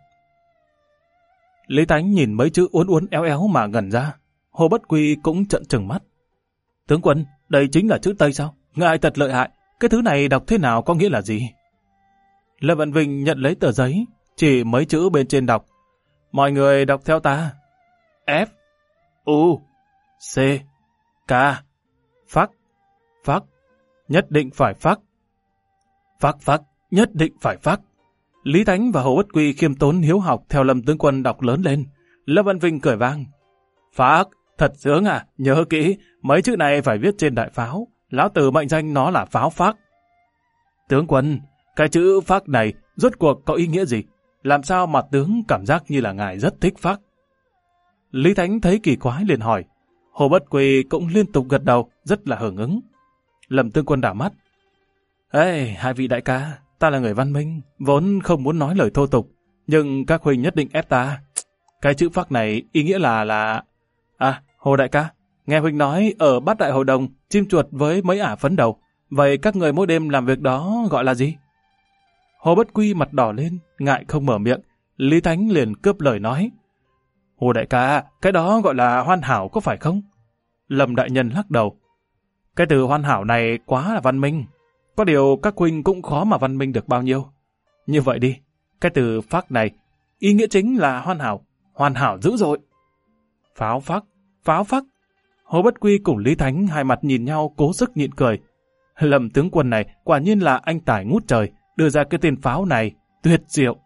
Lý Thánh nhìn mấy chữ uốn uốn éo éo mà ngẩn ra. Hồ Bất Quy cũng trợn trừng mắt. Tướng quân, đây chính là chữ Tây sao? Ngài thật lợi hại, cái thứ này đọc thế nào có nghĩa là gì? Lâm Văn Vinh nhận lấy tờ giấy, chỉ mấy chữ bên trên đọc. Mọi người đọc theo ta. F, U, C, K, phắc, phắc, nhất định phải phắc. Phắc phắc, nhất định phải phắc. Lý Thánh và Hồ Bất Quy khiêm tốn hiếu học theo Lâm tướng quân đọc lớn lên. Lâm Văn Vinh cười vang. Phác, thật sướng à, nhớ kỹ, mấy chữ này phải viết trên đại pháo. Lão tử mệnh danh nó là pháo phác. Tướng quân, Cái chữ phác này rốt cuộc có ý nghĩa gì? Làm sao mà tướng cảm giác như là ngài rất thích phác? Lý Thánh thấy kỳ quái liền hỏi. Hồ Bất Quy cũng liên tục gật đầu, rất là hưởng ứng. Lâm Tướng Quân đảo mắt. Ê, hai vị đại ca, ta là người văn minh, vốn không muốn nói lời thô tục, nhưng các huynh nhất định ép ta. Cái chữ phác này ý nghĩa là... À, Hồ đại ca, nghe huynh nói ở Bát Đại Hội Đồng, chim chuột với mấy ả phấn đầu. Vậy các người mỗi đêm làm việc đó gọi là gì? Hồ Bất Quy mặt đỏ lên, ngại không mở miệng. Lý Thánh liền cướp lời nói. Hồ đại ca, cái đó gọi là hoàn hảo có phải không? Lâm đại nhân lắc đầu. Cái từ hoàn hảo này quá là văn minh. Có điều các huynh cũng khó mà văn minh được bao nhiêu. Như vậy đi, cái từ phác này, ý nghĩa chính là hoàn hảo dữ dội. Pháo phác. Hồ Bất Quy cùng Lý Thánh hai mặt nhìn nhau cố sức nhịn cười. Lâm tướng quân này quả nhiên là anh tài ngút trời, đưa ra cái tên pháo này, tuyệt diệu.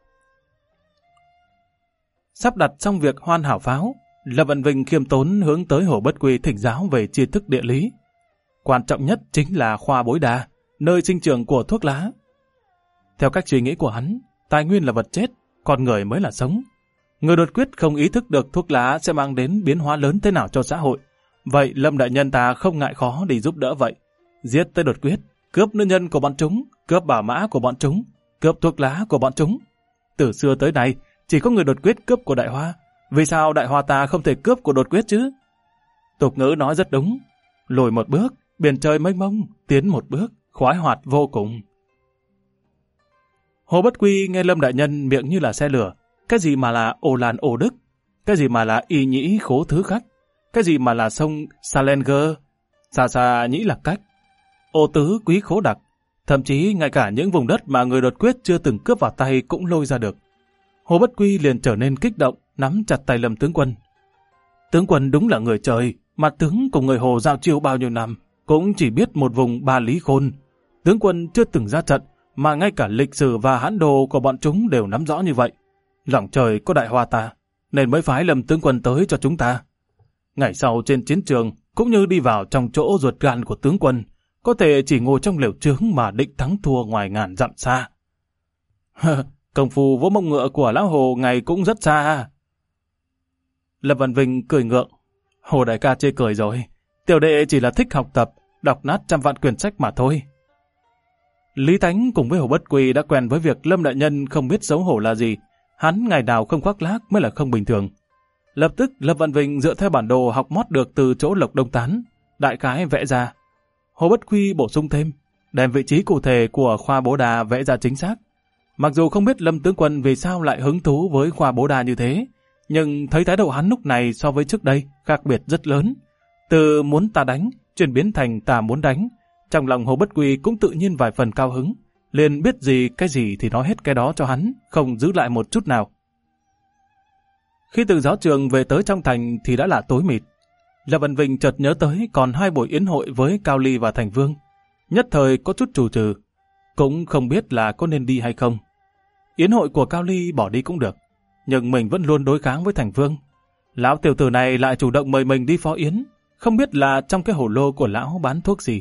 Sắp đặt xong việc hoàn hảo pháo, Lâm Văn Vinh khiêm tốn hướng tới Hồ Bất Quy thỉnh giáo về tri thức địa lý. Quan trọng nhất chính là khoa Bối Đa, nơi sinh trưởng của thuốc lá. Theo cách suy nghĩ của hắn, tài nguyên là vật chết, con người mới là sống. Người đột quyết không ý thức được thuốc lá sẽ mang đến biến hóa lớn thế nào cho xã hội. Vậy Lâm đại nhân ta không ngại khó đi giúp đỡ vậy. Giết tới đột quyết, cướp nữ nhân của bọn chúng, cướp bảo mã của bọn chúng, cướp thuốc lá của bọn chúng. Từ xưa tới nay, chỉ có người đột quyết cướp của Đại Hoa. Vì sao Đại Hoa ta không thể cướp của đột quyết chứ? Tục ngữ nói rất đúng. Lùi một bước, biển trời mênh mông, tiến một bước, khoái hoạt vô cùng. Hồ Bất Quy nghe Lâm đại nhân miệng như là xe lửa. Cái gì mà là Ồ Lan Ồ Đức? Cái gì mà là Y Nhĩ Khố Thứ Khắc? Cái gì mà là sông Salenger? Xa xa nhĩ Lạc Cách? Ô Tứ Quý Khố Đặc? Thậm chí ngay cả những vùng đất mà người đột quyết chưa từng cướp vào tay cũng lôi ra được. Hồ Bất Quy liền trở nên kích động, nắm chặt tay Lâm tướng quân. Tướng quân đúng là người trời, mà tướng cùng người Hồ giao chiêu bao nhiêu năm, cũng chỉ biết một vùng ba lý khôn. Tướng quân chưa từng ra trận, mà ngay cả lịch sử và hãn đồ của bọn chúng đều nắm rõ như vậy. Lòng trời có Đại Hoa ta, nên mới phái Lâm tướng quân tới cho chúng ta. Ngày sau trên chiến trường, cũng như đi vào trong chỗ ruột gan của tướng quân, có thể chỉ ngồi trong lều trướng mà định thắng thua ngoài ngàn dặm xa. Công phu vỗ mông ngựa của lão Hồ ngày cũng rất xa. Lâm Văn Vinh cười ngượng. Hồ đại ca chê cười rồi. Tiểu đệ chỉ là thích học tập, đọc nát trăm vạn quyển sách mà thôi. Lý Thánh cùng với Hồ Bất Quy đã quen với việc Lâm đại nhân không biết xấu hổ là gì. Hắn ngày nào không khoác lác mới là không bình thường. Lập tức Lâm Văn Vinh dựa theo bản đồ học mót được từ chỗ Lộc Đông Tán, đại khái vẽ ra. Hồ Bất Quy bổ sung thêm, đem vị trí cụ thể của khoa Bố Đà vẽ ra chính xác. Mặc dù không biết Lâm tướng quân vì sao lại hứng thú với khoa Bố Đà như thế, nhưng thấy thái độ hắn lúc này so với trước đây khác biệt rất lớn. Từ muốn ta đánh, chuyển biến thành ta muốn đánh. Trong lòng Hồ Bất Quy cũng tự nhiên vài phần cao hứng, liền biết gì cái gì thì nói hết cái đó cho hắn, không giữ lại một chút nào. Khi từ giáo trường về tới trong thành thì đã là tối mịt. Lâm Văn Vinh chợt nhớ tới còn 2 buổi yến hội với Cao Ly và Thành Vương. Nhất thời có chút trù trừ, cũng không biết là có nên đi hay không. Yến hội của Cao Ly bỏ đi cũng được, nhưng mình vẫn luôn đối kháng với Thành Vương. Lão tiểu tử này lại chủ động mời mình đi phó yến, không biết là trong cái hồ lô của lão bán thuốc gì.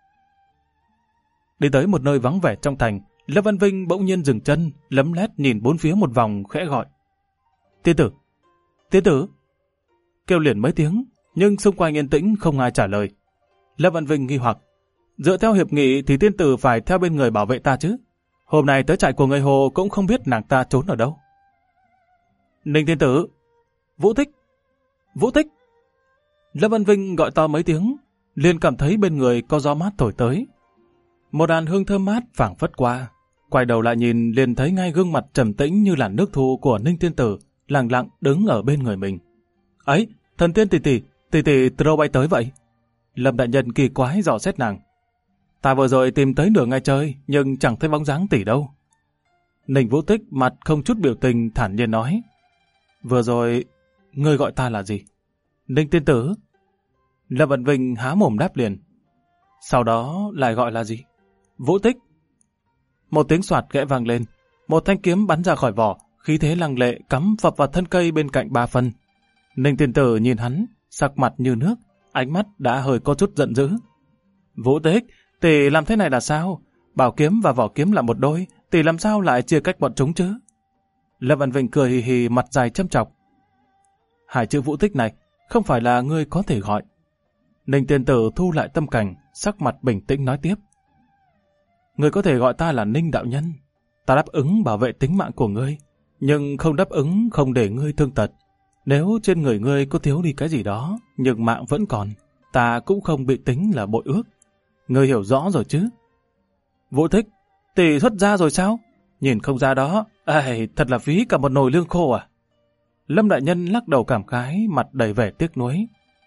Đi tới một nơi vắng vẻ trong thành, Lâm Văn Vinh bỗng nhiên dừng chân, lấm lét nhìn bốn phía một vòng khẽ gọi. Tiên tử! Tiên tử! Kêu liền mấy tiếng, nhưng xung quanh yên tĩnh không ai trả lời. Lâm Văn Vinh nghi hoặc. Dựa theo hiệp nghị thì tiên tử phải theo bên người bảo vệ ta chứ. Hôm nay tới trại của người Hồ cũng không biết nàng ta trốn ở đâu. Ninh tiên tử! Vũ Tích! Vũ Tích! Lâm Văn Vinh gọi to mấy tiếng, liền cảm thấy bên người có gió mát thổi tới. Một đàn hương thơm mát phảng phất qua. Quay đầu lại nhìn liền thấy ngay gương mặt trầm tĩnh như làn nước thu của Ninh tiên tử lặng lặng đứng ở bên người mình. Ấy, thần tiên tỷ từ đâu bay tới vậy? Lâm đại nhân kỳ quái dò xét nàng. Ta vừa rồi tìm tới nửa ngày chơi, nhưng chẳng thấy bóng dáng tỷ đâu. Ninh Vũ Tích mặt không chút biểu tình thản nhiên nói. Vừa rồi, ngươi gọi ta là gì? Ninh tiên tử. Lâm Văn Vinh há mồm đáp liền. Sau đó lại gọi là gì? Vũ Tích. Một tiếng xoạt ghẽ vang lên, một thanh kiếm bắn ra khỏi vỏ, khí thế lăng lệ cắm phập vào thân cây bên cạnh 3 phân. Ninh tiên tử nhìn hắn, sắc mặt như nước, ánh mắt đã hơi có chút giận dữ. Vũ Tích, tỷ làm thế này là sao? Bảo kiếm và vỏ kiếm là một đôi, tỷ làm sao lại chia cách bọn chúng chứ? Lâm Văn Vinh cười hì hì, mặt dài châm chọc. Hai chữ Vũ Tích này không phải là ngươi có thể gọi. Ninh Tiên Tử thu lại tâm cảnh, sắc mặt bình tĩnh nói tiếp. Ngươi có thể gọi ta là Ninh đạo nhân. Ta đáp ứng bảo vệ tính mạng của ngươi, nhưng không đáp ứng không để ngươi thương tật. Nếu trên người ngươi có thiếu đi cái gì đó, nhưng mạng vẫn còn, ta cũng không bị tính là bội ước. Ngươi hiểu rõ rồi chứ? Vũ Tích, tỷ xuất gia rồi sao? Nhìn không ra đó, thật là phí cả một nồi lương khô à? Lâm đại nhân lắc đầu cảm khái, mặt đầy vẻ tiếc nuối.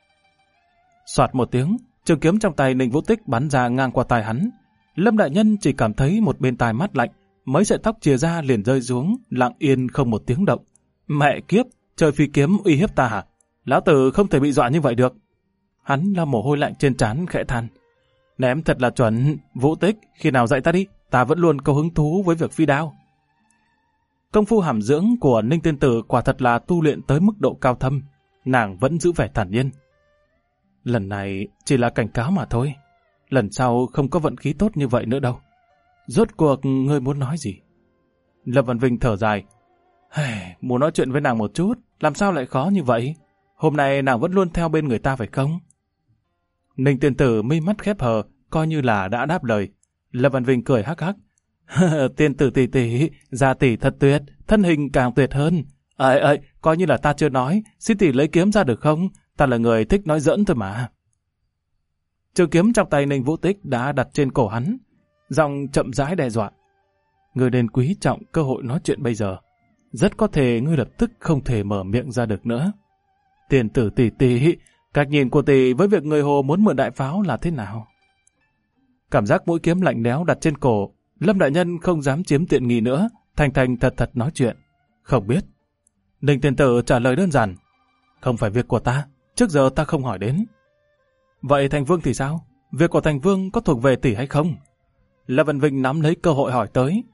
Soạt một tiếng, trường kiếm trong tay Ninh Vũ Tích bắn ra ngang qua tai hắn. Lâm đại nhân chỉ cảm thấy một bên tai mát lạnh, mấy sợi tóc chìa ra liền rơi xuống, lặng yên không một tiếng động. Mẹ kiếp, trời phi kiếm uy hiếp ta hả? Lão tử không thể bị dọa như vậy được. Hắn lau mồ hôi lạnh trên trán khẽ than. Ném thật là chuẩn, Vũ Tích, khi nào dạy ta đi, ta vẫn luôn có hứng thú với việc phi đao. Công phu hàm dưỡng của Ninh Tiên Tử quả thật là tu luyện tới mức độ cao thâm, nàng vẫn giữ vẻ thản nhiên. Lần này chỉ là cảnh cáo mà thôi, lần sau không có vận khí tốt như vậy nữa đâu. Rốt cuộc ngươi muốn nói gì? Lâm Văn Vinh thở dài. Muốn nói chuyện với nàng một chút, làm sao lại khó như vậy? Hôm nay nàng vẫn luôn theo bên người ta phải không? Ninh Tiên Tử mi mắt khép hờ, coi như là đã đáp lời. Lâm Văn Vinh cười hắc hắc. Tiên Tử tỷ tỷ, gia tỷ thật tuyệt, thân hình càng tuyệt hơn. Coi như là ta chưa nói, xin tỷ lấy kiếm ra được không? Ta là người thích nói giỡn thôi mà. Trường kiếm trong tay Ninh Vũ Tích đã đặt trên cổ hắn, giọng chậm rãi đe dọa. Ngươi nên quý trọng cơ hội nói chuyện bây giờ. Rất có thể ngươi lập tức không thể mở miệng ra được nữa. Tiên Tử tỷ tỷ, cách nhìn của tỷ với việc người Hồ muốn mượn đại pháo là thế nào? Cảm giác mũi kiếm lạnh lẽo đặt trên cổ, Lâm đại nhân không dám chiếm tiện nghi nữa, thành thành thật thật nói chuyện. Không biết. Ninh Tiên Tử trả lời đơn giản. Không phải việc của ta, trước giờ ta không hỏi đến. Vậy Thành Vương thì sao? Việc của Thành Vương có thuộc về tỷ hay không? Lâm Văn Vinh nắm lấy cơ hội hỏi tới.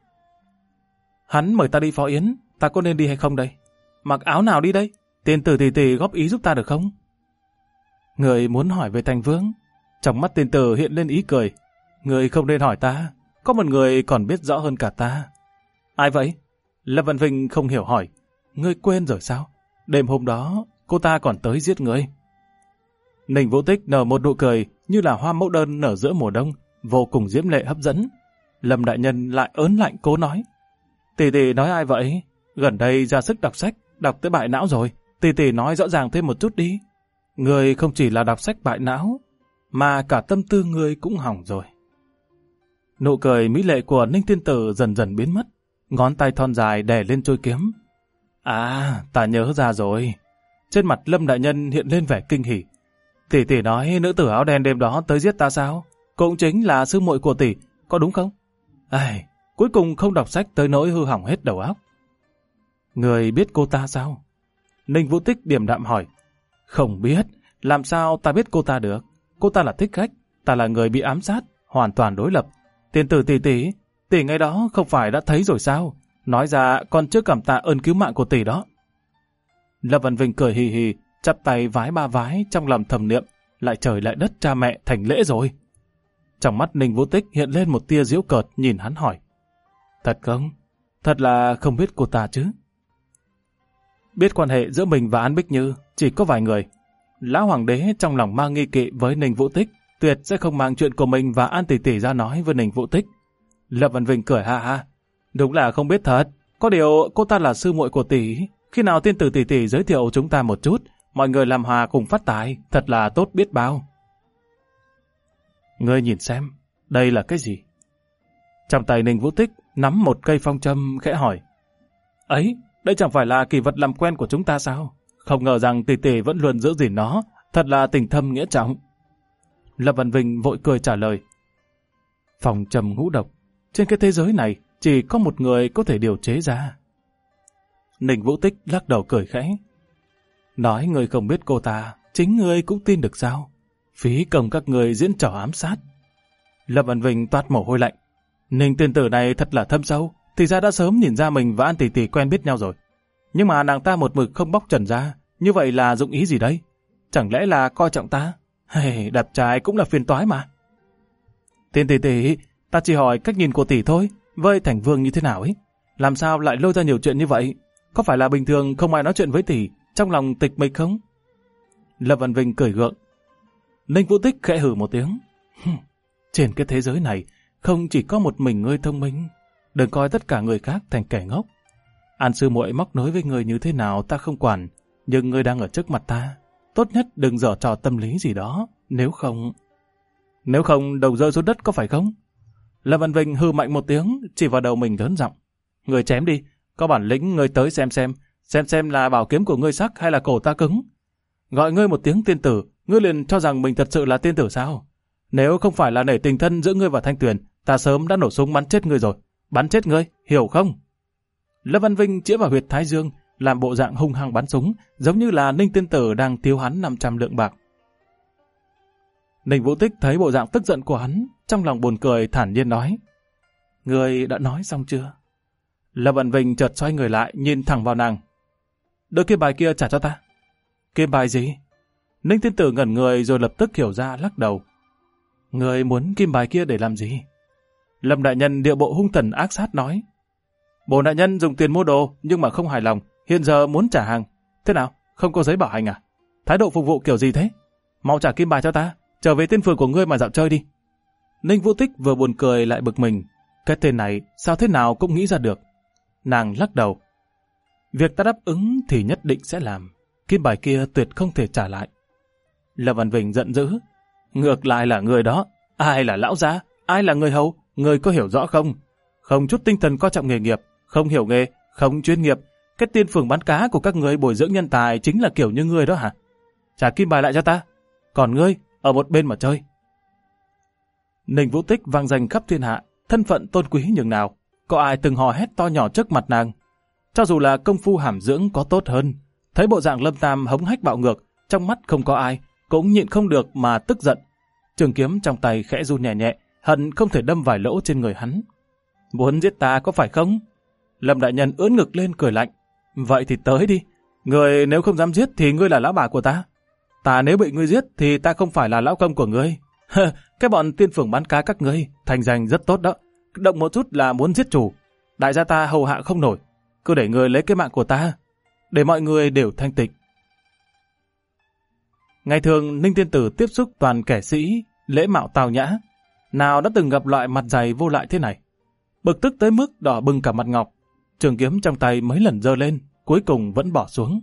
Hắn mời ta đi phó yến, ta có nên đi hay không đây? Mặc áo nào đi đây? Tiên Tử tỷ tỷ góp ý giúp ta được không? Người muốn hỏi về Thành Vương. Trong mắt Tiên Tử hiện lên ý cười. Người không nên hỏi ta, có một người còn biết rõ hơn cả ta. Ai vậy? Lâm Văn Vinh không hiểu hỏi. Ngươi quên rồi sao? Đêm hôm đó, cô ta còn tới giết ngươi. Ninh Vũ Tích nở một nụ cười như là hoa mẫu đơn nở giữa mùa đông, vô cùng diễm lệ hấp dẫn. Lâm đại nhân lại ớn lạnh cố nói. Tỷ tỷ nói ai vậy? Gần đây ra sức đọc sách, đọc tới bại não rồi. Tỷ tỷ nói rõ ràng thêm một chút đi. Ngươi không chỉ là đọc sách bại não, mà cả tâm tư ngươi cũng hỏng rồi. Nụ cười mỹ lệ của Ninh Tiên Tử dần dần biến mất, ngón tay thon dài đè lên trôi kiếm. À, ta nhớ ra rồi. Trên mặt Lâm đại nhân hiện lên vẻ kinh hỉ. Tỷ tỷ nói nữ tử áo đen đêm đó tới giết ta sao? Cũng chính là sư muội của tỷ, có đúng không? Cuối cùng không đọc sách tới nỗi hư hỏng hết đầu óc. Người biết cô ta sao? Ninh Vũ Tích điềm đạm hỏi. Không biết, làm sao ta biết cô ta được? Cô ta là thích khách, ta là người bị ám sát, hoàn toàn đối lập. Tiên Tử tỷ ngày đó không phải đã thấy rồi sao? Nói ra còn chưa cảm tạ ơn cứu mạng của tỷ đó. Lâm Văn Vinh cười hì hì, chắp tay vái ba vái trong lòng thầm niệm, lại trời lại đất cha mẹ thành lễ rồi. Trong mắt Ninh Vũ Tích hiện lên một tia giễu cợt nhìn hắn hỏi. Thật không? Thật là không biết cô ta chứ? Biết quan hệ giữa mình và An Bích Như chỉ có vài người. Lão Hoàng đế trong lòng mang nghi kỵ với Ninh Vũ Tích, tuyệt sẽ không mang chuyện của mình và An tỷ tỷ ra nói với Ninh Vũ Tích. Lâm Văn Vinh cười ha ha. Đúng là không biết thật. Có điều cô ta là sư muội của tỷ. Khi nào Tiên Tử tỷ giới thiệu chúng ta một chút, mọi người làm hòa cùng phát tài, thật là tốt biết bao. Ngươi nhìn xem, đây là cái gì? Trong tay Ninh Vũ Tích nắm một cây phong châm khẽ hỏi. Ấy, đây chẳng phải là kỷ vật làm quen của chúng ta sao? Không ngờ rằng tỷ tỷ vẫn luôn giữ gìn nó, thật là tình thâm nghĩa trọng. Lâm Văn Vinh vội cười trả lời. Phong châm ngũ độc, trên cái thế giới này chỉ có một người có thể điều chế ra. Ninh Vũ Tích lắc đầu cười khẽ. Nói người không biết cô ta, chính người cũng tin được sao? Phí công các người diễn trò ám sát. Lâm Văn Vinh toát mồ hôi lạnh. Ninh Tiên Tử này thật là thâm sâu, thì ra đã sớm nhìn ra mình và An tỷ tỷ quen biết nhau rồi. Nhưng mà nàng ta một mực không bóc trần ra, như vậy là dụng ý gì đấy? Chẳng lẽ là coi trọng ta? Đẹp trai cũng là phiền toái mà. Tiên tỷ tỷ, Ta chỉ hỏi cách nhìn của tỷ thôi, với Thành Vương như thế nào ấy. Làm sao lại lôi ra nhiều chuyện như vậy? Có phải là bình thường không ai nói chuyện với tỷ, trong lòng tịch mịch không? Lâm Văn Vinh cười gượng. Ninh Vũ Tích khẽ hừ một tiếng. Trên cái thế giới này, không chỉ có một mình ngươi thông minh. Đừng coi tất cả người khác thành kẻ ngốc. An sư muội móc nối với người như thế nào ta không quản, nhưng ngươi đang ở trước mặt ta. Tốt nhất đừng giở trò tâm lý gì đó, nếu không đầu rơi xuống đất có phải không? Lâm Văn Vinh hư mạnh một tiếng, chỉ vào đầu mình lớn giọng. Người chém đi, có bản lĩnh ngươi tới xem là bảo kiếm của ngươi sắc hay là cổ ta cứng. Gọi ngươi một tiếng tiên tử, ngươi liền cho rằng mình thật sự là tiên tử sao? Nếu không phải là nể tình thân giữa ngươi và Thanh Tuyền, ta sớm đã nổ súng bắn chết ngươi rồi. Bắn chết ngươi, hiểu không? Lâm Văn Vinh chĩa vào huyệt thái dương, làm bộ dạng hung hăng bắn súng, giống như là Ninh tiên tử đang tiêu hắn 500 lượng bạc. Ninh Vũ Tích thấy bộ dạng tức giận của hắn, trong lòng buồn cười thản nhiên nói. Ngươi đã nói xong chưa? Lâm Văn Vinh chợt xoay người lại, nhìn thẳng vào nàng. Đưa kim bài kia trả cho ta. Kim bài gì? Ninh tiên tử ngẩn người rồi lập tức hiểu ra, lắc đầu. Ngươi muốn kim bài kia để làm gì? Lâm đại nhân điệu bộ hung tần ác sát nói. Bổn đại nhân dùng tiền mua đồ nhưng mà không hài lòng, hiện giờ muốn trả hàng. Thế nào? Không có giấy bảo hành à? Thái độ phục vụ kiểu gì thế? Mau trả kim bài cho ta, trở về tiên phường của ngươi mà dạo chơi đi. Ninh Vũ Tích vừa buồn cười lại bực mình. Cái tên này sao thế nào cũng nghĩ ra được. Nàng lắc đầu. Việc ta đáp ứng thì nhất định sẽ làm. Kim bài kia tuyệt không thể trả lại. Lâm Văn Vinh giận dữ. Ngược lại là người đó. Ai là lão gia? Ai là người hầu? Người có hiểu rõ không? Không chút tinh thần coi trọng nghề nghiệp, không hiểu nghề, không chuyên nghiệp. Cái tiên phường bán cá của các người bồi dưỡng nhân tài chính là kiểu như ngươi đó hả? Trả kim bài lại cho ta. Còn ngươi, ở một bên mà chơi. Ninh Vũ Tích vang danh khắp thiên hạ, thân phận tôn quý nhường nào. Có ai từng hò hét to nhỏ trước mặt nàng? Cho dù là công phu hàm dưỡng có tốt hơn, thấy bộ dạng Lâm Tam hống hách bạo ngược, trong mắt không có ai, cũng nhịn không được mà tức giận. Trường kiếm trong tay khẽ run nhẹ nhẹ, hận không thể đâm vài lỗ trên người hắn. Muốn giết ta có phải không? Lâm đại nhân ưỡn ngực lên cười lạnh. Vậy thì tới đi. Người nếu không dám giết thì ngươi là lão bà của ta. Ta nếu bị ngươi giết thì ta không phải là lão công của ngươi. Cái bọn tiên phường bán cá các ngươi thành danh rất tốt đó. Động một chút là muốn giết chủ. Đại gia ta hầu hạ không nổi. Cứ để ngươi lấy cái mạng của ta, để mọi người đều thanh tịnh. Ngày thường Ninh tiên tử tiếp xúc toàn kẻ sĩ, lễ mạo tào nhã. Nào đã từng gặp loại mặt dày vô lại thế này. Bực tức tới mức đỏ bừng cả mặt ngọc. Trường kiếm trong tay mấy lần giơ lên, cuối cùng vẫn bỏ xuống.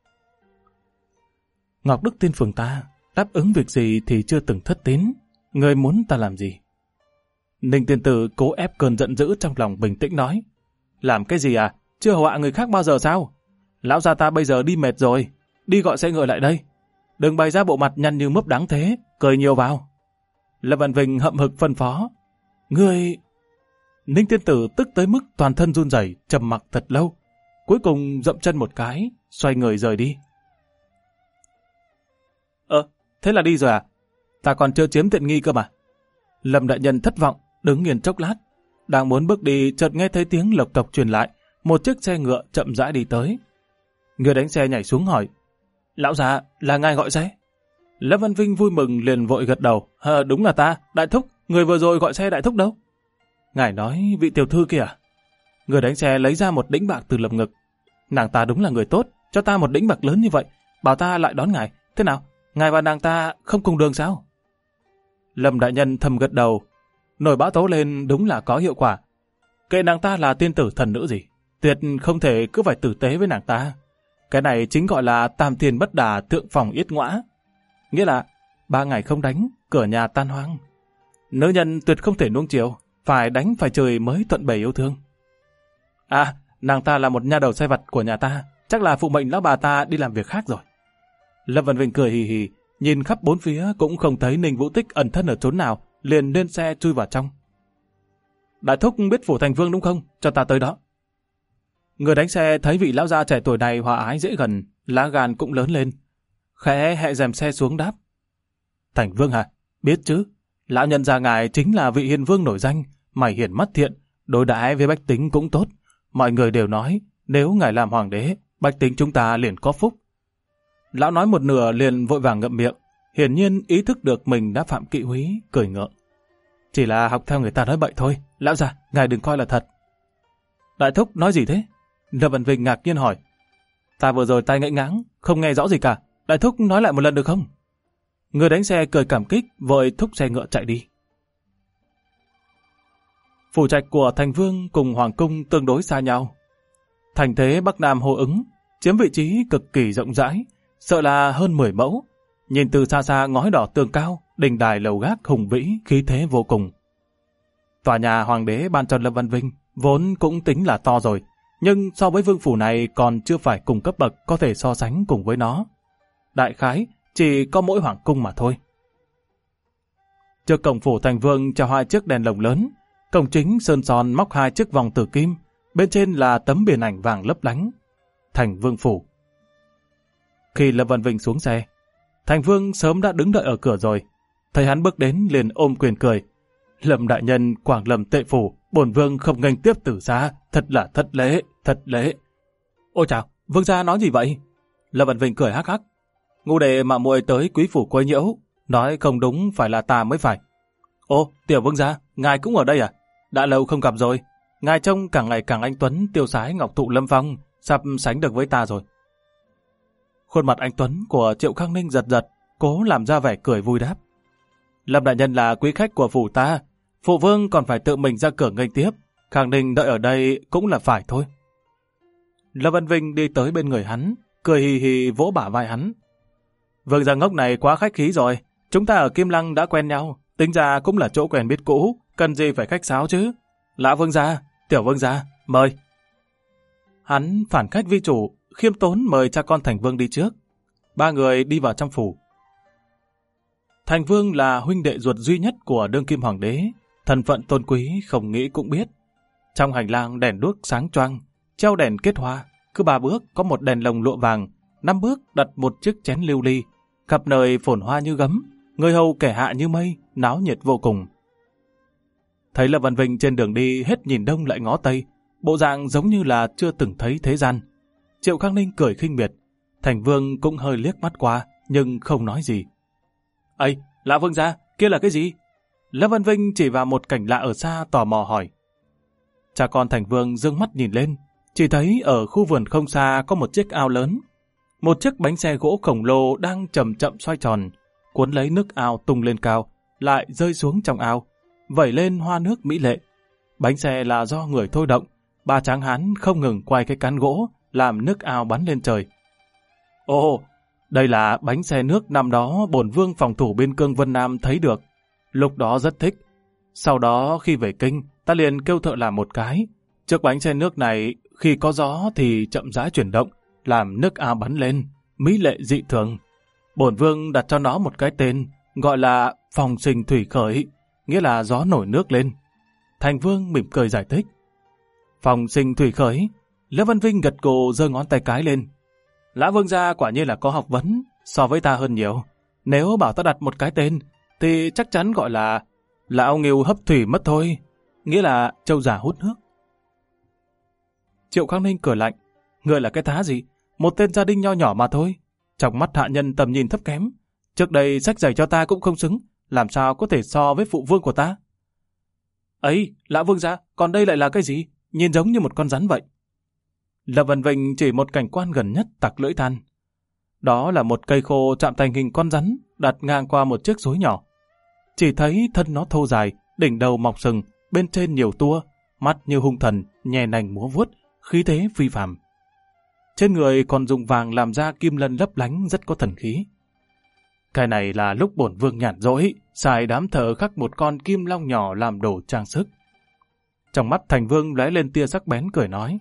Ngọc Đức tiên phường ta, đáp ứng việc gì thì chưa từng thất tín. Người muốn ta làm gì? Ninh tiên tử cố ép cơn giận dữ trong lòng bình tĩnh nói. Làm cái gì à? Chưa hầu hạ người khác bao giờ sao? Lão gia ta bây giờ đi mệt rồi. Đi gọi xe ngựa lại đây. Đừng bày ra bộ mặt nhăn như mướp đắng thế. Cười nhiều vào. Lâm Văn Vinh hậm hực phân phó. Ngươi... Ninh tiên tử tức tới mức toàn thân run rẩy, trầm mặc thật lâu. Cuối cùng dậm chân một cái, xoay người rời đi. Thế là đi rồi à? Ta còn chưa chiếm tiện nghi cơ mà. Lâm đại nhân thất vọng, đứng nghiền chốc lát. Đang muốn bước đi, chợt nghe thấy tiếng lộc cộc truyền lại. Một chiếc xe ngựa chậm rãi đi tới. Người đánh xe nhảy xuống hỏi. Lão già, là ngài gọi xe? Lâm Văn Vinh vui mừng liền vội gật đầu. Đúng là ta, đại thúc, người vừa rồi gọi xe đại thúc đâu? Ngài nói vị tiểu thư kìa. Người đánh xe lấy ra một đĩnh bạc từ lồng ngực. Nàng ta đúng là người tốt, cho ta một đĩnh bạc lớn như vậy, bảo ta lại đón ngài. Thế nào, ngài và nàng ta không cùng đường sao? Lâm đại nhân thầm gật đầu. Nổi bão tố lên đúng là có hiệu quả. Kệ nàng ta là tiên tử thần nữ gì, tuyệt không thể cứ phải tử tế với nàng ta. Cái này chính gọi là tam thiên bất đà thượng phòng yết ngõa. Nghĩa là 3 ngày không đánh, cửa nhà tan hoang. Nữ nhân tuyệt không thể nuông chiều, phải đánh phải chửi mới thuận bề yêu thương. À, nàng ta là một nha đầu sai vặt của nhà ta, chắc là phụ mệnh lão bà ta đi làm việc khác rồi. Lâm Văn Vinh cười hì hì, nhìn khắp bốn phía cũng không thấy Ninh Vũ Tích ẩn thân ở chốn nào, liền lên xe chui vào trong. Đại thúc biết phủ thành vương đúng không? Cho ta tới đó. Người đánh xe thấy vị lão gia trẻ tuổi này hòa ái dễ gần, lá gan cũng lớn lên. Khẽ hẹ rèm xe xuống đáp. Thành vương hả? Biết chứ. Lão nhân gia ngài chính là vị hiền vương nổi danh, mày hiền mắt thiện, đối đãi với bách tính cũng tốt. Mọi người đều nói, nếu ngài làm hoàng đế, bách tính chúng ta liền có phúc. Lão nói một nửa liền vội vàng ngậm miệng, hiển nhiên ý thức được mình đã phạm kỵ húy, cười ngượng. Chỉ là học theo người ta nói bậy thôi. Lão già, ngài đừng coi là thật. Đại thúc nói gì thế? Lâm Văn Vinh ngạc nhiên hỏi. Ta vừa rồi tai ngãy ngáng, không nghe rõ gì cả. Đại thúc nói lại một lần được không? Người đánh xe cười cảm kích, vội thúc xe ngựa chạy đi. Phủ trạch của thành vương cùng hoàng cung tương đối xa nhau. Thành thế Bắc Nam hô ứng, chiếm vị trí cực kỳ rộng rãi, sợ là hơn 10 mẫu. Nhìn từ xa xa ngói đỏ tường cao, đình đài lầu gác hùng vĩ, khí thế vô cùng. Tòa nhà hoàng đế ban cho Lâm Văn Vinh vốn cũng tính là to rồi, nhưng so với vương phủ này còn chưa phải cùng cấp bậc có thể so sánh cùng với nó. Đại khái chỉ có mỗi hoàng cung mà thôi. Trước cổng phủ thành vương treo 2 chiếc đèn lồng lớn, cổng chính sơn son móc 2 chiếc vòng tử kim, bên trên là tấm biển ảnh vàng lấp lánh. Thành vương phủ. Khi Lâm Văn Vinh xuống xe, thành vương sớm đã đứng đợi ở cửa rồi. Thấy hắn bước đến liền ôm quyền cười. Lâm đại nhân quảng lâm tệ phủ, bổn vương không nghênh tiếp từ xa, thật là thất lễ, thật lễ. Ôi chào, vương gia nói gì vậy? Lâm Văn Vinh cười hắc hắc. Ngu đệ mà muội tới quý phủ quấy nhiễu, nói không đúng phải là ta mới phải. Ô, tiểu vương gia, ngài cũng ở đây à? Đã lâu không gặp rồi. Ngài trông càng ngày càng anh tuấn, tiêu sái ngọc thụ lâm phong, sắp sánh được với ta rồi. Khuôn mặt anh tuấn của Triệu Khang Ninh giật giật, cố làm ra vẻ cười vui đáp. Lâm đại nhân là quý khách của phủ ta, phụ vương còn phải tự mình ra cửa nghênh tiếp, Khang Ninh đợi ở đây cũng là phải thôi. Lâm Văn Vinh đi tới bên người hắn, cười hì hì vỗ bả vai hắn. Vương gia ngốc này quá khách khí rồi, chúng ta ở Kim Lăng đã quen nhau, tính ra cũng là chỗ quen biết cũ, cần gì phải khách sáo chứ. Lão vương gia, tiểu vương gia, mời. Hắn phản khách vi chủ, khiêm tốn mời cha con thành vương đi trước. 3 người đi vào trong phủ. Thành vương là huynh đệ ruột duy nhất của đương kim hoàng đế, thân phận tôn quý không nghĩ cũng biết. Trong hành lang đèn đuốc sáng choang, treo đèn kết hoa, cứ 3 bước có một đèn lồng lụa vàng, 5 bước đặt một chiếc chén lưu ly, khắp nơi phồn hoa như gấm, người hầu kẻ hạ như mây, náo nhiệt vô cùng. Thấy Lâm Văn Vinh trên đường đi hết nhìn đông lại ngó tây, bộ dạng giống như là chưa từng thấy thế gian. Triệu Khang Ninh cười khinh miệt, thành vương cũng hơi liếc mắt qua, nhưng không nói gì. Ây, lão vương gia, kia là cái gì? Lâm Văn Vinh chỉ vào một cảnh lạ ở xa tò mò hỏi. Cha con thành vương dương mắt nhìn lên, chỉ thấy ở khu vườn không xa có một chiếc ao lớn. Một chiếc bánh xe gỗ khổng lồ đang chậm chậm xoay tròn, cuốn lấy nước ao tung lên cao, lại rơi xuống trong ao, vẩy lên hoa nước mỹ lệ. Bánh xe là do người thôi động, 3 tráng hán không ngừng quay cái cán gỗ, làm nước ao bắn lên trời. Ồ, đây là bánh xe nước năm đó bổn vương phòng thủ biên cương Vân Nam thấy được. Lúc đó rất thích. Sau đó khi về kinh, ta liền kêu thợ làm một cái. Chiếc bánh xe nước này khi có gió thì chậm rãi chuyển động, làm nước ao bắn lên, mỹ lệ dị thường. Bổn vương đặt cho nó một cái tên, gọi là phòng sinh thủy khởi, nghĩa là gió nổi nước lên. Thành vương mỉm cười giải thích. Phòng sinh thủy khởi, Lâm Văn Vinh gật gù giơ ngón tay cái lên. Lã vương gia quả nhiên là có học vấn, so với ta hơn nhiều. Nếu bảo ta đặt một cái tên, thì chắc chắn gọi là lão nghiêu hấp thủy mất thôi, nghĩa là trâu già hút nước. Triệu Khang Ninh cười lạnh, ngươi là cái thá gì? Một tên gia đình nho nhỏ mà thôi. Trong mắt hạ nhân tầm nhìn thấp kém. Trước đây sách giày cho ta cũng không xứng, làm sao có thể so với phụ vương của ta? Ấy, lã vương gia, còn đây lại là cái gì? Nhìn giống như một con rắn vậy. Lâm Văn Vinh chỉ một cảnh quan gần nhất tặc lưỡi than. Đó là một cây khô chạm thành hình con rắn đặt ngang qua một chiếc suối nhỏ. Chỉ thấy thân nó thô dài, đỉnh đầu mọc sừng, bên trên nhiều tua, mắt như hung thần, nhè nành múa vuốt, khí thế phi phàm. Trên người còn dùng vàng làm ra kim lân lấp lánh rất có thần khí. Cái này là lúc bổn vương nhàn rỗi, xài đám thợ khắc một con kim long nhỏ làm đồ trang sức. Trong mắt thành vương lóe lên tia sắc bén cười nói.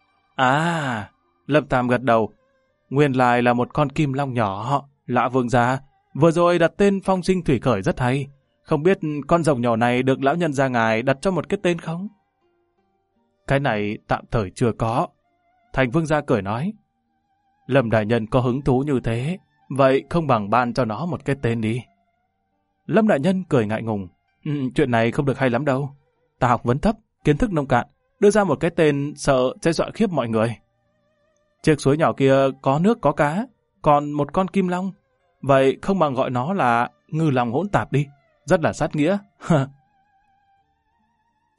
À, Lâm Tam gật đầu. Nguyên lai là một con kim long nhỏ, lạ vương gia. Vừa rồi đặt tên phong sinh thủy khởi rất hay. Không biết con rồng nhỏ này được lão nhân gia ngài đặt cho một cái tên không? Cái này tạm thời chưa có. Thành vương gia cười nói. Lâm đại nhân có hứng thú như thế, vậy không bằng ban cho nó một cái tên đi. Lâm đại nhân cười ngại ngùng. Chuyện này không được hay lắm đâu. Ta học vấn thấp, kiến thức nông cạn, đưa ra một cái tên sợ sẽ dọa khiếp mọi người. Chiếc suối nhỏ kia có nước có cá, còn một con kim long. Vậy không bằng gọi nó là ngư long hỗn tạp đi, rất là sát nghĩa.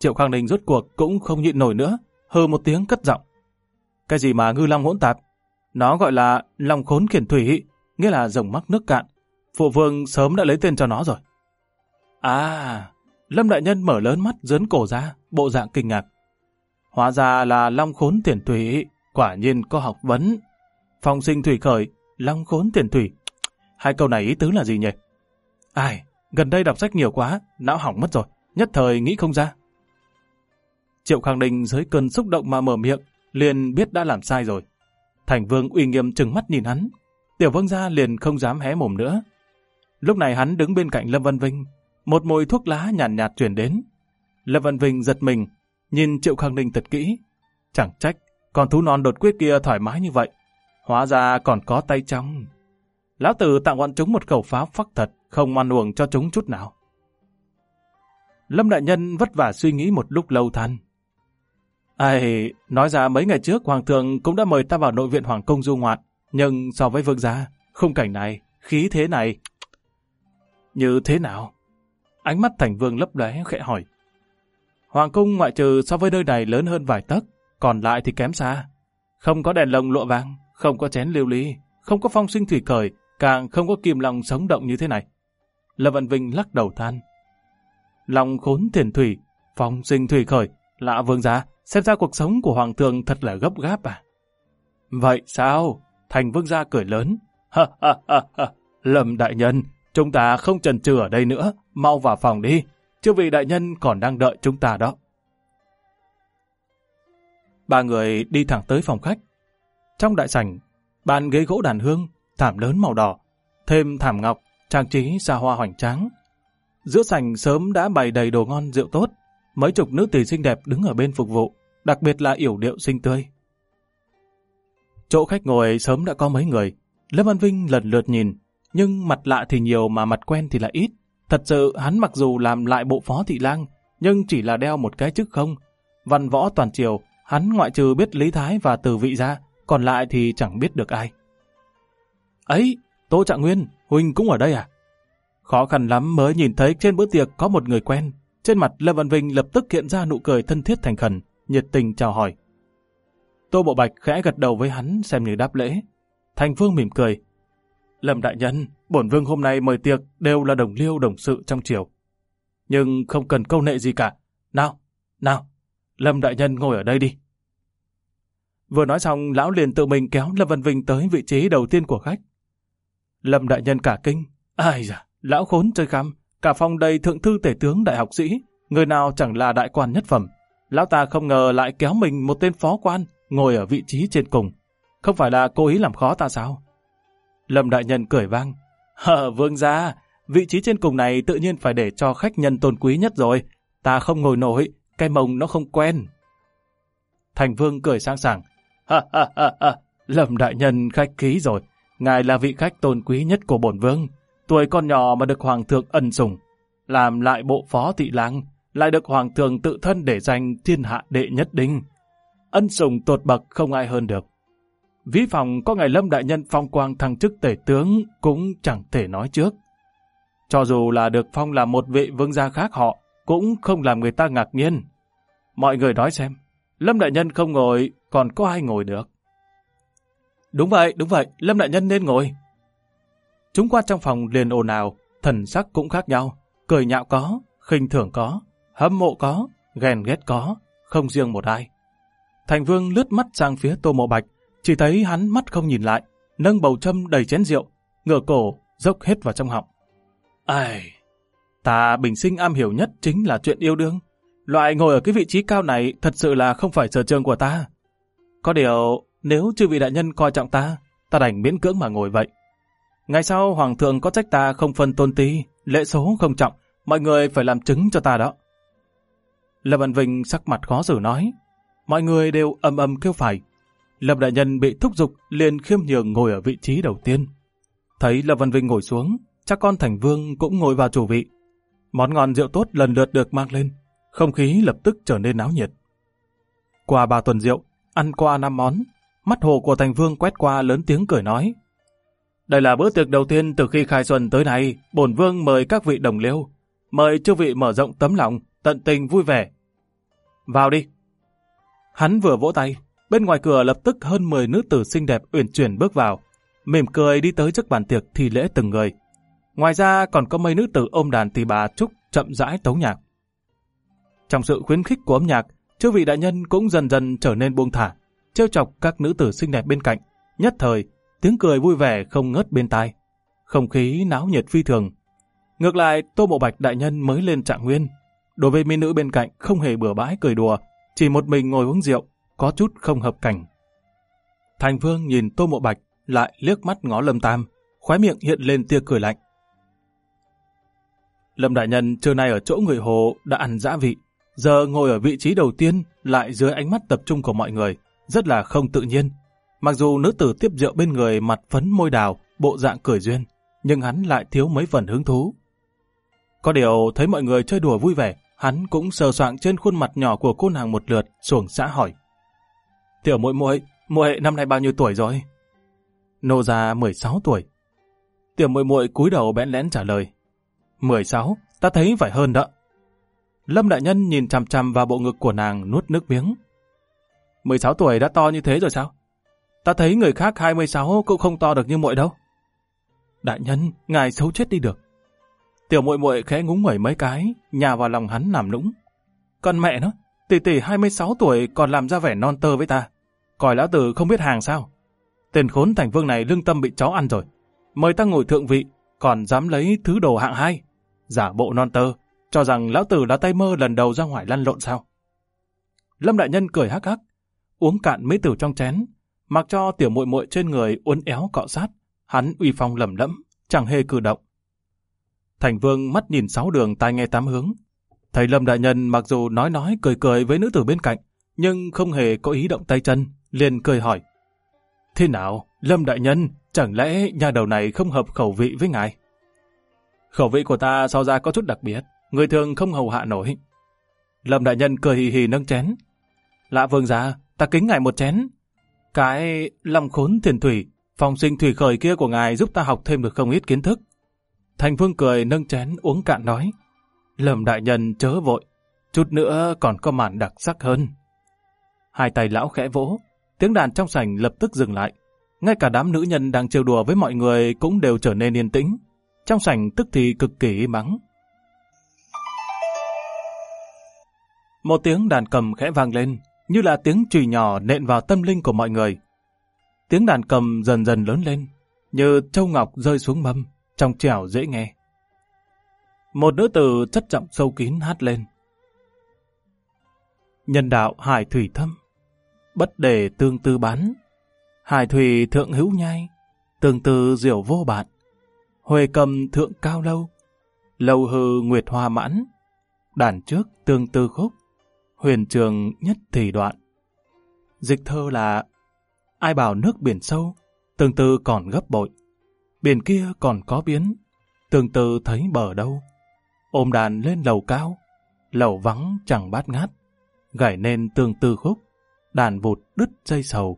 Triệu Khang Ninh rốt cuộc cũng không nhịn nổi nữa, hừ một tiếng cất giọng. Cái gì mà ngư long hỗn tạp? Nó gọi là long khốn khiển thủy, nghĩa là rồng mắc nước cạn. Phụ vương sớm đã lấy tên cho nó rồi. À, Lâm đại nhân mở lớn mắt dướn cổ ra, bộ dạng kinh ngạc. Hóa ra là long khốn thiền thủy, quả nhiên có học vấn. Phong sinh thủy khởi, long khốn thiền thủy. Hai câu này ý tứ là gì nhỉ? Ai, gần đây đọc sách nhiều quá, não hỏng mất rồi, nhất thời nghĩ không ra. Triệu Khang Ninh dưới cơn xúc động mà mở miệng, liền biết đã làm sai rồi. Thành Vương uy nghiêm trừng mắt nhìn hắn, Tiểu Vương gia liền không dám hé mồm nữa. Lúc này hắn đứng bên cạnh Lâm Văn Vinh, một mùi thuốc lá nhàn nhạt truyền đến. Lâm Văn Vinh giật mình, nhìn Triệu Khang Ninh thật kỹ. Chẳng trách, con thú non đột quyết kia thoải mái như vậy. Hóa ra còn có tay trong. Lão tử tặng bọn chúng một khẩu pháo phắc thật, không ăn uổng cho chúng chút nào. Lâm đại nhân vất vả suy nghĩ một lúc lâu than. Ai, nói ra mấy ngày trước Hoàng thượng cũng đã mời ta vào nội viện Hoàng cung du ngoạn, nhưng so với vương gia, khung cảnh này, khí thế này. Như thế nào? Ánh mắt Thành Vương lấp lóe khẽ hỏi. Hoàng cung ngoại trừ so với nơi này lớn hơn vài tấc, còn lại thì kém xa. Không có đèn lồng lụa vàng, không có chén lưu ly, không có phong sinh thủy khởi, càng không có kim long sống động như thế này. Lâm Văn Vinh lắc đầu than. Long khốn thiền thủy, phong sinh thủy khởi, lạ vương gia, xem ra cuộc sống của Hoàng thượng thật là gấp gáp à? Vậy sao? Thành Vương gia cười lớn. Ha ha ha ha, Lâm đại nhân, chúng ta không chần chừ ở đây nữa, mau vào phòng đi, chư vị đại nhân còn đang đợi chúng ta đó. Ba người đi thẳng tới phòng khách. Trong đại sảnh, bàn ghế gỗ đàn hương, thảm lớn màu đỏ, thêm thảm ngọc, trang trí xa hoa hoành tráng. Giữa sảnh sớm đã bày đầy đồ ngon rượu tốt, mấy chục nữ tỳ xinh đẹp đứng ở bên phục vụ, đặc biệt là yểu điệu xinh tươi. Chỗ khách ngồi sớm đã có mấy người, Lâm Văn Vinh lần lượt nhìn, nhưng mặt lạ thì nhiều mà mặt quen thì lại ít. Thật sự hắn mặc dù làm lại bộ phó thị lang, nhưng chỉ là đeo một cái chức không. Văn võ toàn triều, hắn ngoại trừ biết Lý Thái và Từ Vị ra, còn lại thì chẳng biết được ai. Ấy, Tô Trạng Nguyên, huynh cũng ở đây à? Khó khăn lắm mới nhìn thấy trên bữa tiệc có một người quen. Trên mặt Lâm Văn Vinh lập tức hiện ra nụ cười thân thiết thành khẩn, nhiệt tình chào hỏi. Tô Bộ Bạch khẽ gật đầu với hắn xem như đáp lễ. Thành Vương mỉm cười. Lâm đại nhân, bổn vương hôm nay mời tiệc đều là đồng liêu đồng sự trong triều. Nhưng không cần câu nệ gì cả. Nào, Lâm đại nhân ngồi ở đây đi. Vừa nói xong, lão liền tự mình kéo Lâm Văn Vinh tới vị trí đầu tiên của khách. Lâm đại nhân cả kinh. Ai da, lão khốn chơi khăm, cả phòng đầy thượng thư tể tướng đại học sĩ, người nào chẳng là đại quan nhất phẩm. Lão ta không ngờ lại kéo mình một tên phó quan, ngồi ở vị trí trên cùng. Không phải là cố ý làm khó ta sao? Lâm đại nhân cười vang. Vương gia, vị trí trên cùng này tự nhiên phải để cho khách nhân tôn quý nhất rồi. Ta không ngồi nổi, cái mông nó không quen. Thành Vương cười sang sảng. Lâm đại nhân khách khí rồi. Ngài là vị khách tôn quý nhất của bổn vương. Tuổi còn nhỏ mà được Hoàng thượng ân sủng. Làm lại bộ phó thị lang, lại được Hoàng thượng tự thân để danh thiên hạ đệ nhất đinh. Ân sủng tột bậc không ai hơn được. Ví phòng có ngài Lâm đại nhân phong quang thăng chức tể tướng cũng chẳng thể nói trước. Cho dù là được phong làm một vị vương gia khác họ, cũng không làm người ta ngạc nhiên. Mọi người nói xem, Lâm đại nhân không ngồi, còn có ai ngồi được? Đúng vậy, Lâm đại nhân nên ngồi. Chúng qua trong phòng liền ồn ào, thần sắc cũng khác nhau, cười nhạo có, khinh thường có, hâm mộ có, ghen ghét có, không riêng một ai. Thành Vương lướt mắt sang phía Tô Mộ Bạch, chỉ thấy hắn mắt không nhìn lại, nâng bầu châm đầy chén rượu, ngửa cổ, dốc hết vào trong họng. Ai, ta bình sinh am hiểu nhất chính là chuyện yêu đương. Loại ngồi ở cái vị trí cao này thật sự là không phải sở trường của ta. Có điều, nếu chư vị đại nhân coi trọng ta, ta đành miễn cưỡng mà ngồi vậy. Ngày sau Hoàng thượng có trách ta không phân tôn ti, lễ số không trọng, mọi người phải làm chứng cho ta đó. Lâm Văn Vinh sắc mặt khó xử nói. Mọi người đều ầm ầm kêu phải. Lâm đại nhân bị thúc giục liền khiêm nhường ngồi ở vị trí đầu tiên. Thấy Lâm Văn Vinh ngồi xuống, cha con Thành Vương cũng ngồi vào chủ vị. Món ngon rượu tốt lần lượt được mang lên, không khí lập tức trở nên náo nhiệt. Qua 3 tuần rượu, ăn qua 5 món, mắt hồ của Thành Vương quét qua lớn tiếng cười nói. Đây là bữa tiệc đầu tiên từ khi khai xuân tới nay, bổn vương mời các vị đồng liêu, mời chư vị mở rộng tấm lòng, tận tình vui vẻ. vào đi. Hắn vừa vỗ tay, bên ngoài cửa lập tức hơn 10 nữ tử xinh đẹp uyển chuyển bước vào, mỉm cười đi tới trước bàn tiệc thi lễ từng người. Ngoài ra còn có mấy nữ tử ôm đàn tỳ bà trúc chậm rãi tấu nhạc. Trong sự khuyến khích của âm nhạc, chư vị đại nhân cũng dần dần trở nên buông thả, trêu chọc các nữ tử xinh đẹp bên cạnh. Nhất thời, tiếng cười vui vẻ không ngớt bên tai. Không khí náo nhiệt phi thường. Ngược lại, Tô Mộ Bạch đại nhân mới lên trạng nguyên. Đối với mỹ nữ bên cạnh không hề bừa bãi cười đùa, chỉ một mình ngồi uống rượu, có chút không hợp cảnh. Thành Vương nhìn Tô Mộ Bạch, lại liếc mắt ngó Lâm Tam, khóe miệng hiện lên tia cười lạnh. Lâm đại nhân trưa nay ở chỗ người Hồ đã ăn dã vị, giờ ngồi ở vị trí đầu tiên lại dưới ánh mắt tập trung của mọi người, rất là không tự nhiên. Mặc dù nữ tử tiếp rượu bên người mặt phấn môi đào, bộ dạng cười duyên, nhưng hắn lại thiếu mấy phần hứng thú. Có điều thấy mọi người chơi đùa vui vẻ, hắn cũng sờ soạng trên khuôn mặt nhỏ của cô nàng một lượt, xuồng xã hỏi. Tiểu muội muội, muội năm nay bao nhiêu tuổi rồi? Nô gia 16 tuổi. Tiểu muội muội cúi đầu bẽn lẽn trả lời. 16, ta thấy phải hơn đó. Lâm đại nhân nhìn chằm chằm vào bộ ngực của nàng nuốt nước miếng. 16 tuổi đã to như thế rồi sao? Ta thấy người khác 26 cũng không to được như muội đâu. Đại nhân, ngài xấu chết đi được. Tiểu muội muội khẽ ngúng nguẩy mấy cái, nhào vào lòng hắn làm nũng. Con mẹ nó, tỷ tỷ 26 tuổi còn làm ra vẻ non tơ với ta. Coi lão tử không biết hàng sao? Tên khốn Thành Vương này lương tâm bị chó ăn rồi. Mời ta ngồi thượng vị, còn dám lấy thứ đồ hạng 2. Giả bộ non tơ, cho rằng lão tử là tay mơ lần đầu ra ngoài lăn lộn sao? Lâm đại nhân cười hắc hắc, uống cạn mỹ tử trong chén, mặc cho tiểu muội muội trên người uốn éo cọ sát, hắn uy phong lẩm lẫm, chẳng hề cử động. Thành Vương mắt nhìn 6 đường tai nghe 8 hướng, thấy Lâm đại nhân mặc dù nói cười cười với nữ tử bên cạnh, nhưng không hề có ý động tay chân, liền cười hỏi: Thế nào, Lâm đại nhân, chẳng lẽ nhà đầu này không hợp khẩu vị với ngài? Khẩu vị của ta so ra có chút đặc biệt, người thường không hầu hạ nổi. Lâm đại nhân cười hì hì nâng chén. Lạ vương gia, ta kính ngài một chén. Cái lòng khốn thiền thủy, phong sinh thủy khởi kia của ngài giúp ta học thêm được không ít kiến thức. Thành Vương cười nâng chén uống cạn nói. Lâm đại nhân chớ vội, chút nữa còn có màn đặc sắc hơn. Hai tay lão khẽ vỗ, tiếng đàn trong sảnh lập tức dừng lại. Ngay cả đám nữ nhân đang trêu đùa với mọi người cũng đều trở nên yên tĩnh. Trong sảnh tức thì cực kỳ im ắng. Một tiếng đàn cầm khẽ vang lên, như là tiếng chùy nhỏ nện vào tâm linh của mọi người. Tiếng đàn cầm dần dần lớn lên, như châu ngọc rơi xuống mâm, trong trẻo dễ nghe. Một nữ tử chất giọng sâu kín hát lên. Nhân đạo hải thủy thâm, bất để tương tư bán. Hải thủy thượng hữu nhai, tương tư diệu vô bạn. Huệ cầm thượng cao lâu, lâu hư nguyệt hoa mãn. Đàn trước tương tư khúc, huyền trường nhất thì đoạn. Dịch thơ là: ai bảo nước biển sâu, tương tư còn gấp bội. Biển kia còn có biến, tương tư thấy bờ đâu. Ôm đàn lên lầu cao, lầu vắng chẳng bát ngát. Gảy nên tương tư khúc, đàn vụt đứt dây sầu.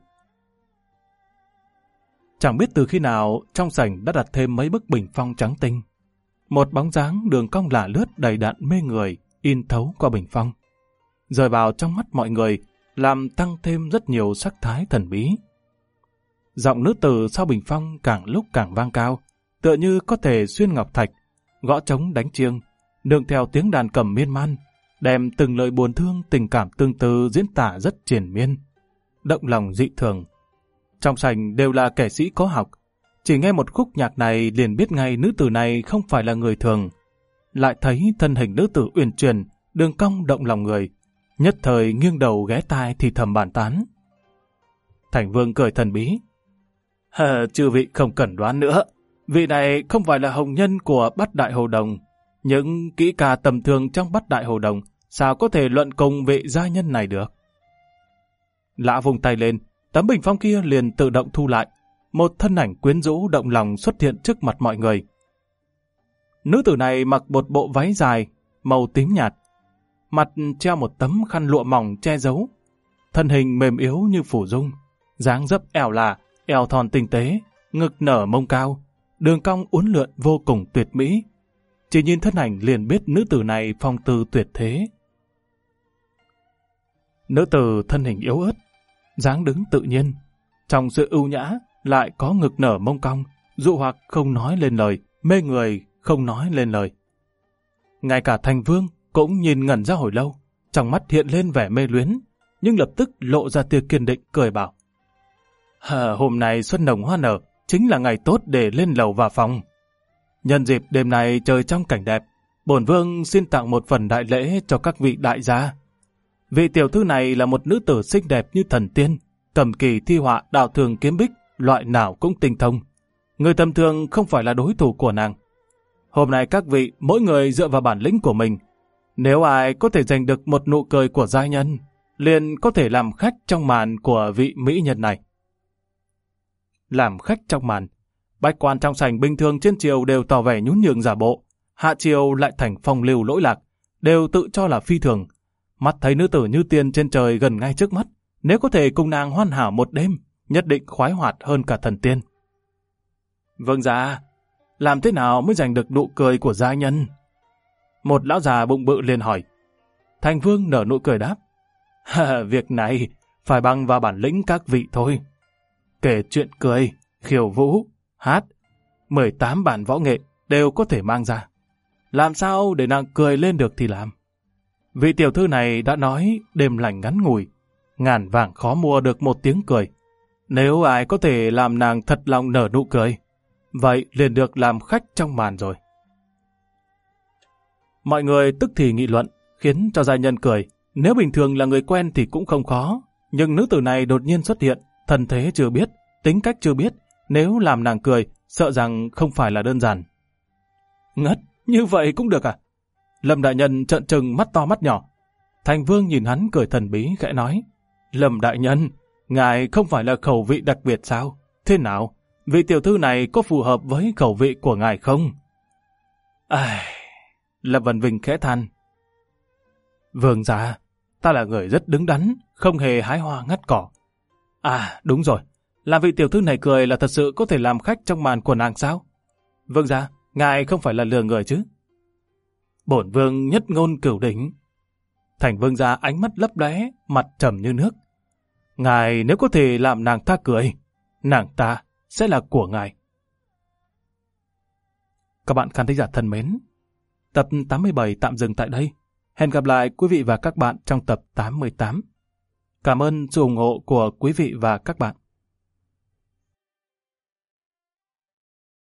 Chẳng biết từ khi nào trong sảnh đã đặt thêm mấy bức bình phong trắng tinh. Một bóng dáng đường cong lả lướt đầy đặn mê người in thấu qua bình phong, rơi vào trong mắt mọi người, làm tăng thêm rất nhiều sắc thái thần bí. Giọng nữ tử sau bình phong càng lúc càng vang cao, tựa như có thể xuyên ngọc thạch, gõ trống đánh chiêng, nương theo tiếng đàn cầm miên man, đem từng lời buồn thương tình cảm tương tư diễn tả rất triền miên, động lòng dị thường. Trong sảnh đều là kẻ sĩ có học, chỉ nghe một khúc nhạc này liền biết ngay nữ tử này không phải là người thường. Lại thấy thân hình nữ tử uyển chuyển, đường cong động lòng người, nhất thời nghiêng đầu ghé tai thì thầm bàn tán. Thành Vương cười thần bí. Chư vị không cần đoán nữa, vị này không phải là hồng nhân của Bát Đại Hồ Đồng. Những kỹ ca tầm thường trong Bát Đại Hồ Đồng sao có thể luận cùng vị gia nhân này được? Lã vùng tay lên, tấm bình phong kia liền tự động thu lại. Một thân ảnh quyến rũ động lòng xuất hiện trước mặt mọi người. Nữ tử này mặc một bộ váy dài, màu tím nhạt, mặt treo một tấm khăn lụa mỏng che giấu. Thân hình mềm yếu như phủ dung, dáng dấp ẻo lả, eo thon tinh tế, ngực nở mông cao, đường cong uốn lượn vô cùng tuyệt mỹ. Chỉ nhìn thân ảnh liền biết nữ tử này phong tư tuyệt thế. Nữ tử thân hình yếu ớt, dáng đứng tự nhiên, trong sự ưu nhã lại có ngực nở mông cong, dụ hoặc không nói lên lời, mê người không nói lên lời. Ngay cả Thành Vương cũng nhìn ngẩn ra hồi lâu, trong mắt hiện lên vẻ mê luyến, nhưng lập tức lộ ra tia kiên định, cười bảo: hôm nay xuân nồng hoa nở, chính là ngày tốt để lên lầu vào phòng. Nhân dịp đêm nay trời trong cảnh đẹp, bổn vương xin tặng một phần đại lễ cho các vị đại gia. Vị tiểu thư này là một nữ tử xinh đẹp như thần tiên, cầm kỳ thi họa, đạo thường kiếm bích, loại nào cũng tinh thông. Người tầm thường không phải là đối thủ của nàng. Hôm nay các vị mỗi người dựa vào bản lĩnh của mình, nếu ai có thể giành được một nụ cười của giai nhân, liền có thể làm khách trong màn của vị mỹ nhân này. Làm khách trong màn, bách quan trong sảnh bình thường trên triều đều tỏ vẻ nhún nhường giả bộ, hạ triều lại thành phong lưu lỗi lạc, đều tự cho là phi thường. Mắt thấy nữ tử như tiên trên trời gần ngay trước mắt, nếu có thể cùng nàng hoàn hảo một đêm, nhất định khoái hoạt hơn cả thần tiên. Vâng dạ, làm thế nào mới giành được nụ cười của gia nhân? Một lão già bụng bự liền hỏi. Thành Vương nở nụ cười đáp: việc này phải bằng vào bản lĩnh các vị thôi. Kể chuyện cười, khiêu vũ, hát, 18 bản võ nghệ đều có thể mang ra. Làm sao để nàng cười lên được thì làm. Vị tiểu thư này đã nói đêm lành ngắn ngủi, ngàn vàng khó mua được một tiếng cười. Nếu ai có thể làm nàng thật lòng nở nụ cười, vậy liền được làm khách trong màn rồi. Mọi người tức thì nghị luận, khiến cho gia nhân cười. Nếu bình thường là người quen thì cũng không khó, nhưng nữ tử này đột nhiên xuất hiện, thân thế chưa biết, tính cách chưa biết, nếu làm nàng cười, sợ rằng không phải là đơn giản. Ngất, như vậy cũng được à? Lâm đại nhân trợn trừng mắt to mắt nhỏ. Thành Vương nhìn hắn cười thần bí khẽ nói: Lâm đại nhân, ngài không phải là khẩu vị đặc biệt sao? Thế nào, vị tiểu thư này có phù hợp với khẩu vị của ngài không? Lâm Vân Vinh khẽ than: Vương gia, ta là người rất đứng đắn, không hề hái hoa ngắt cỏ. Đúng rồi, làm vị tiểu thư này cười là thật sự có thể làm khách trong màn của nàng sao? Vương gia, ngài không phải là lừa người chứ? Bổn vương nhất ngôn cửu đỉnh. Thành Vương gia ánh mắt lấp lóe, mặt trầm như nước. Ngài nếu có thể làm nàng ta cười, nàng ta sẽ là của ngài. Các bạn khán thính giả thân mến, tập 87 tạm dừng tại đây. Hẹn gặp lại quý vị và các bạn trong tập 88. Cảm ơn sự ủng hộ của quý vị và các bạn.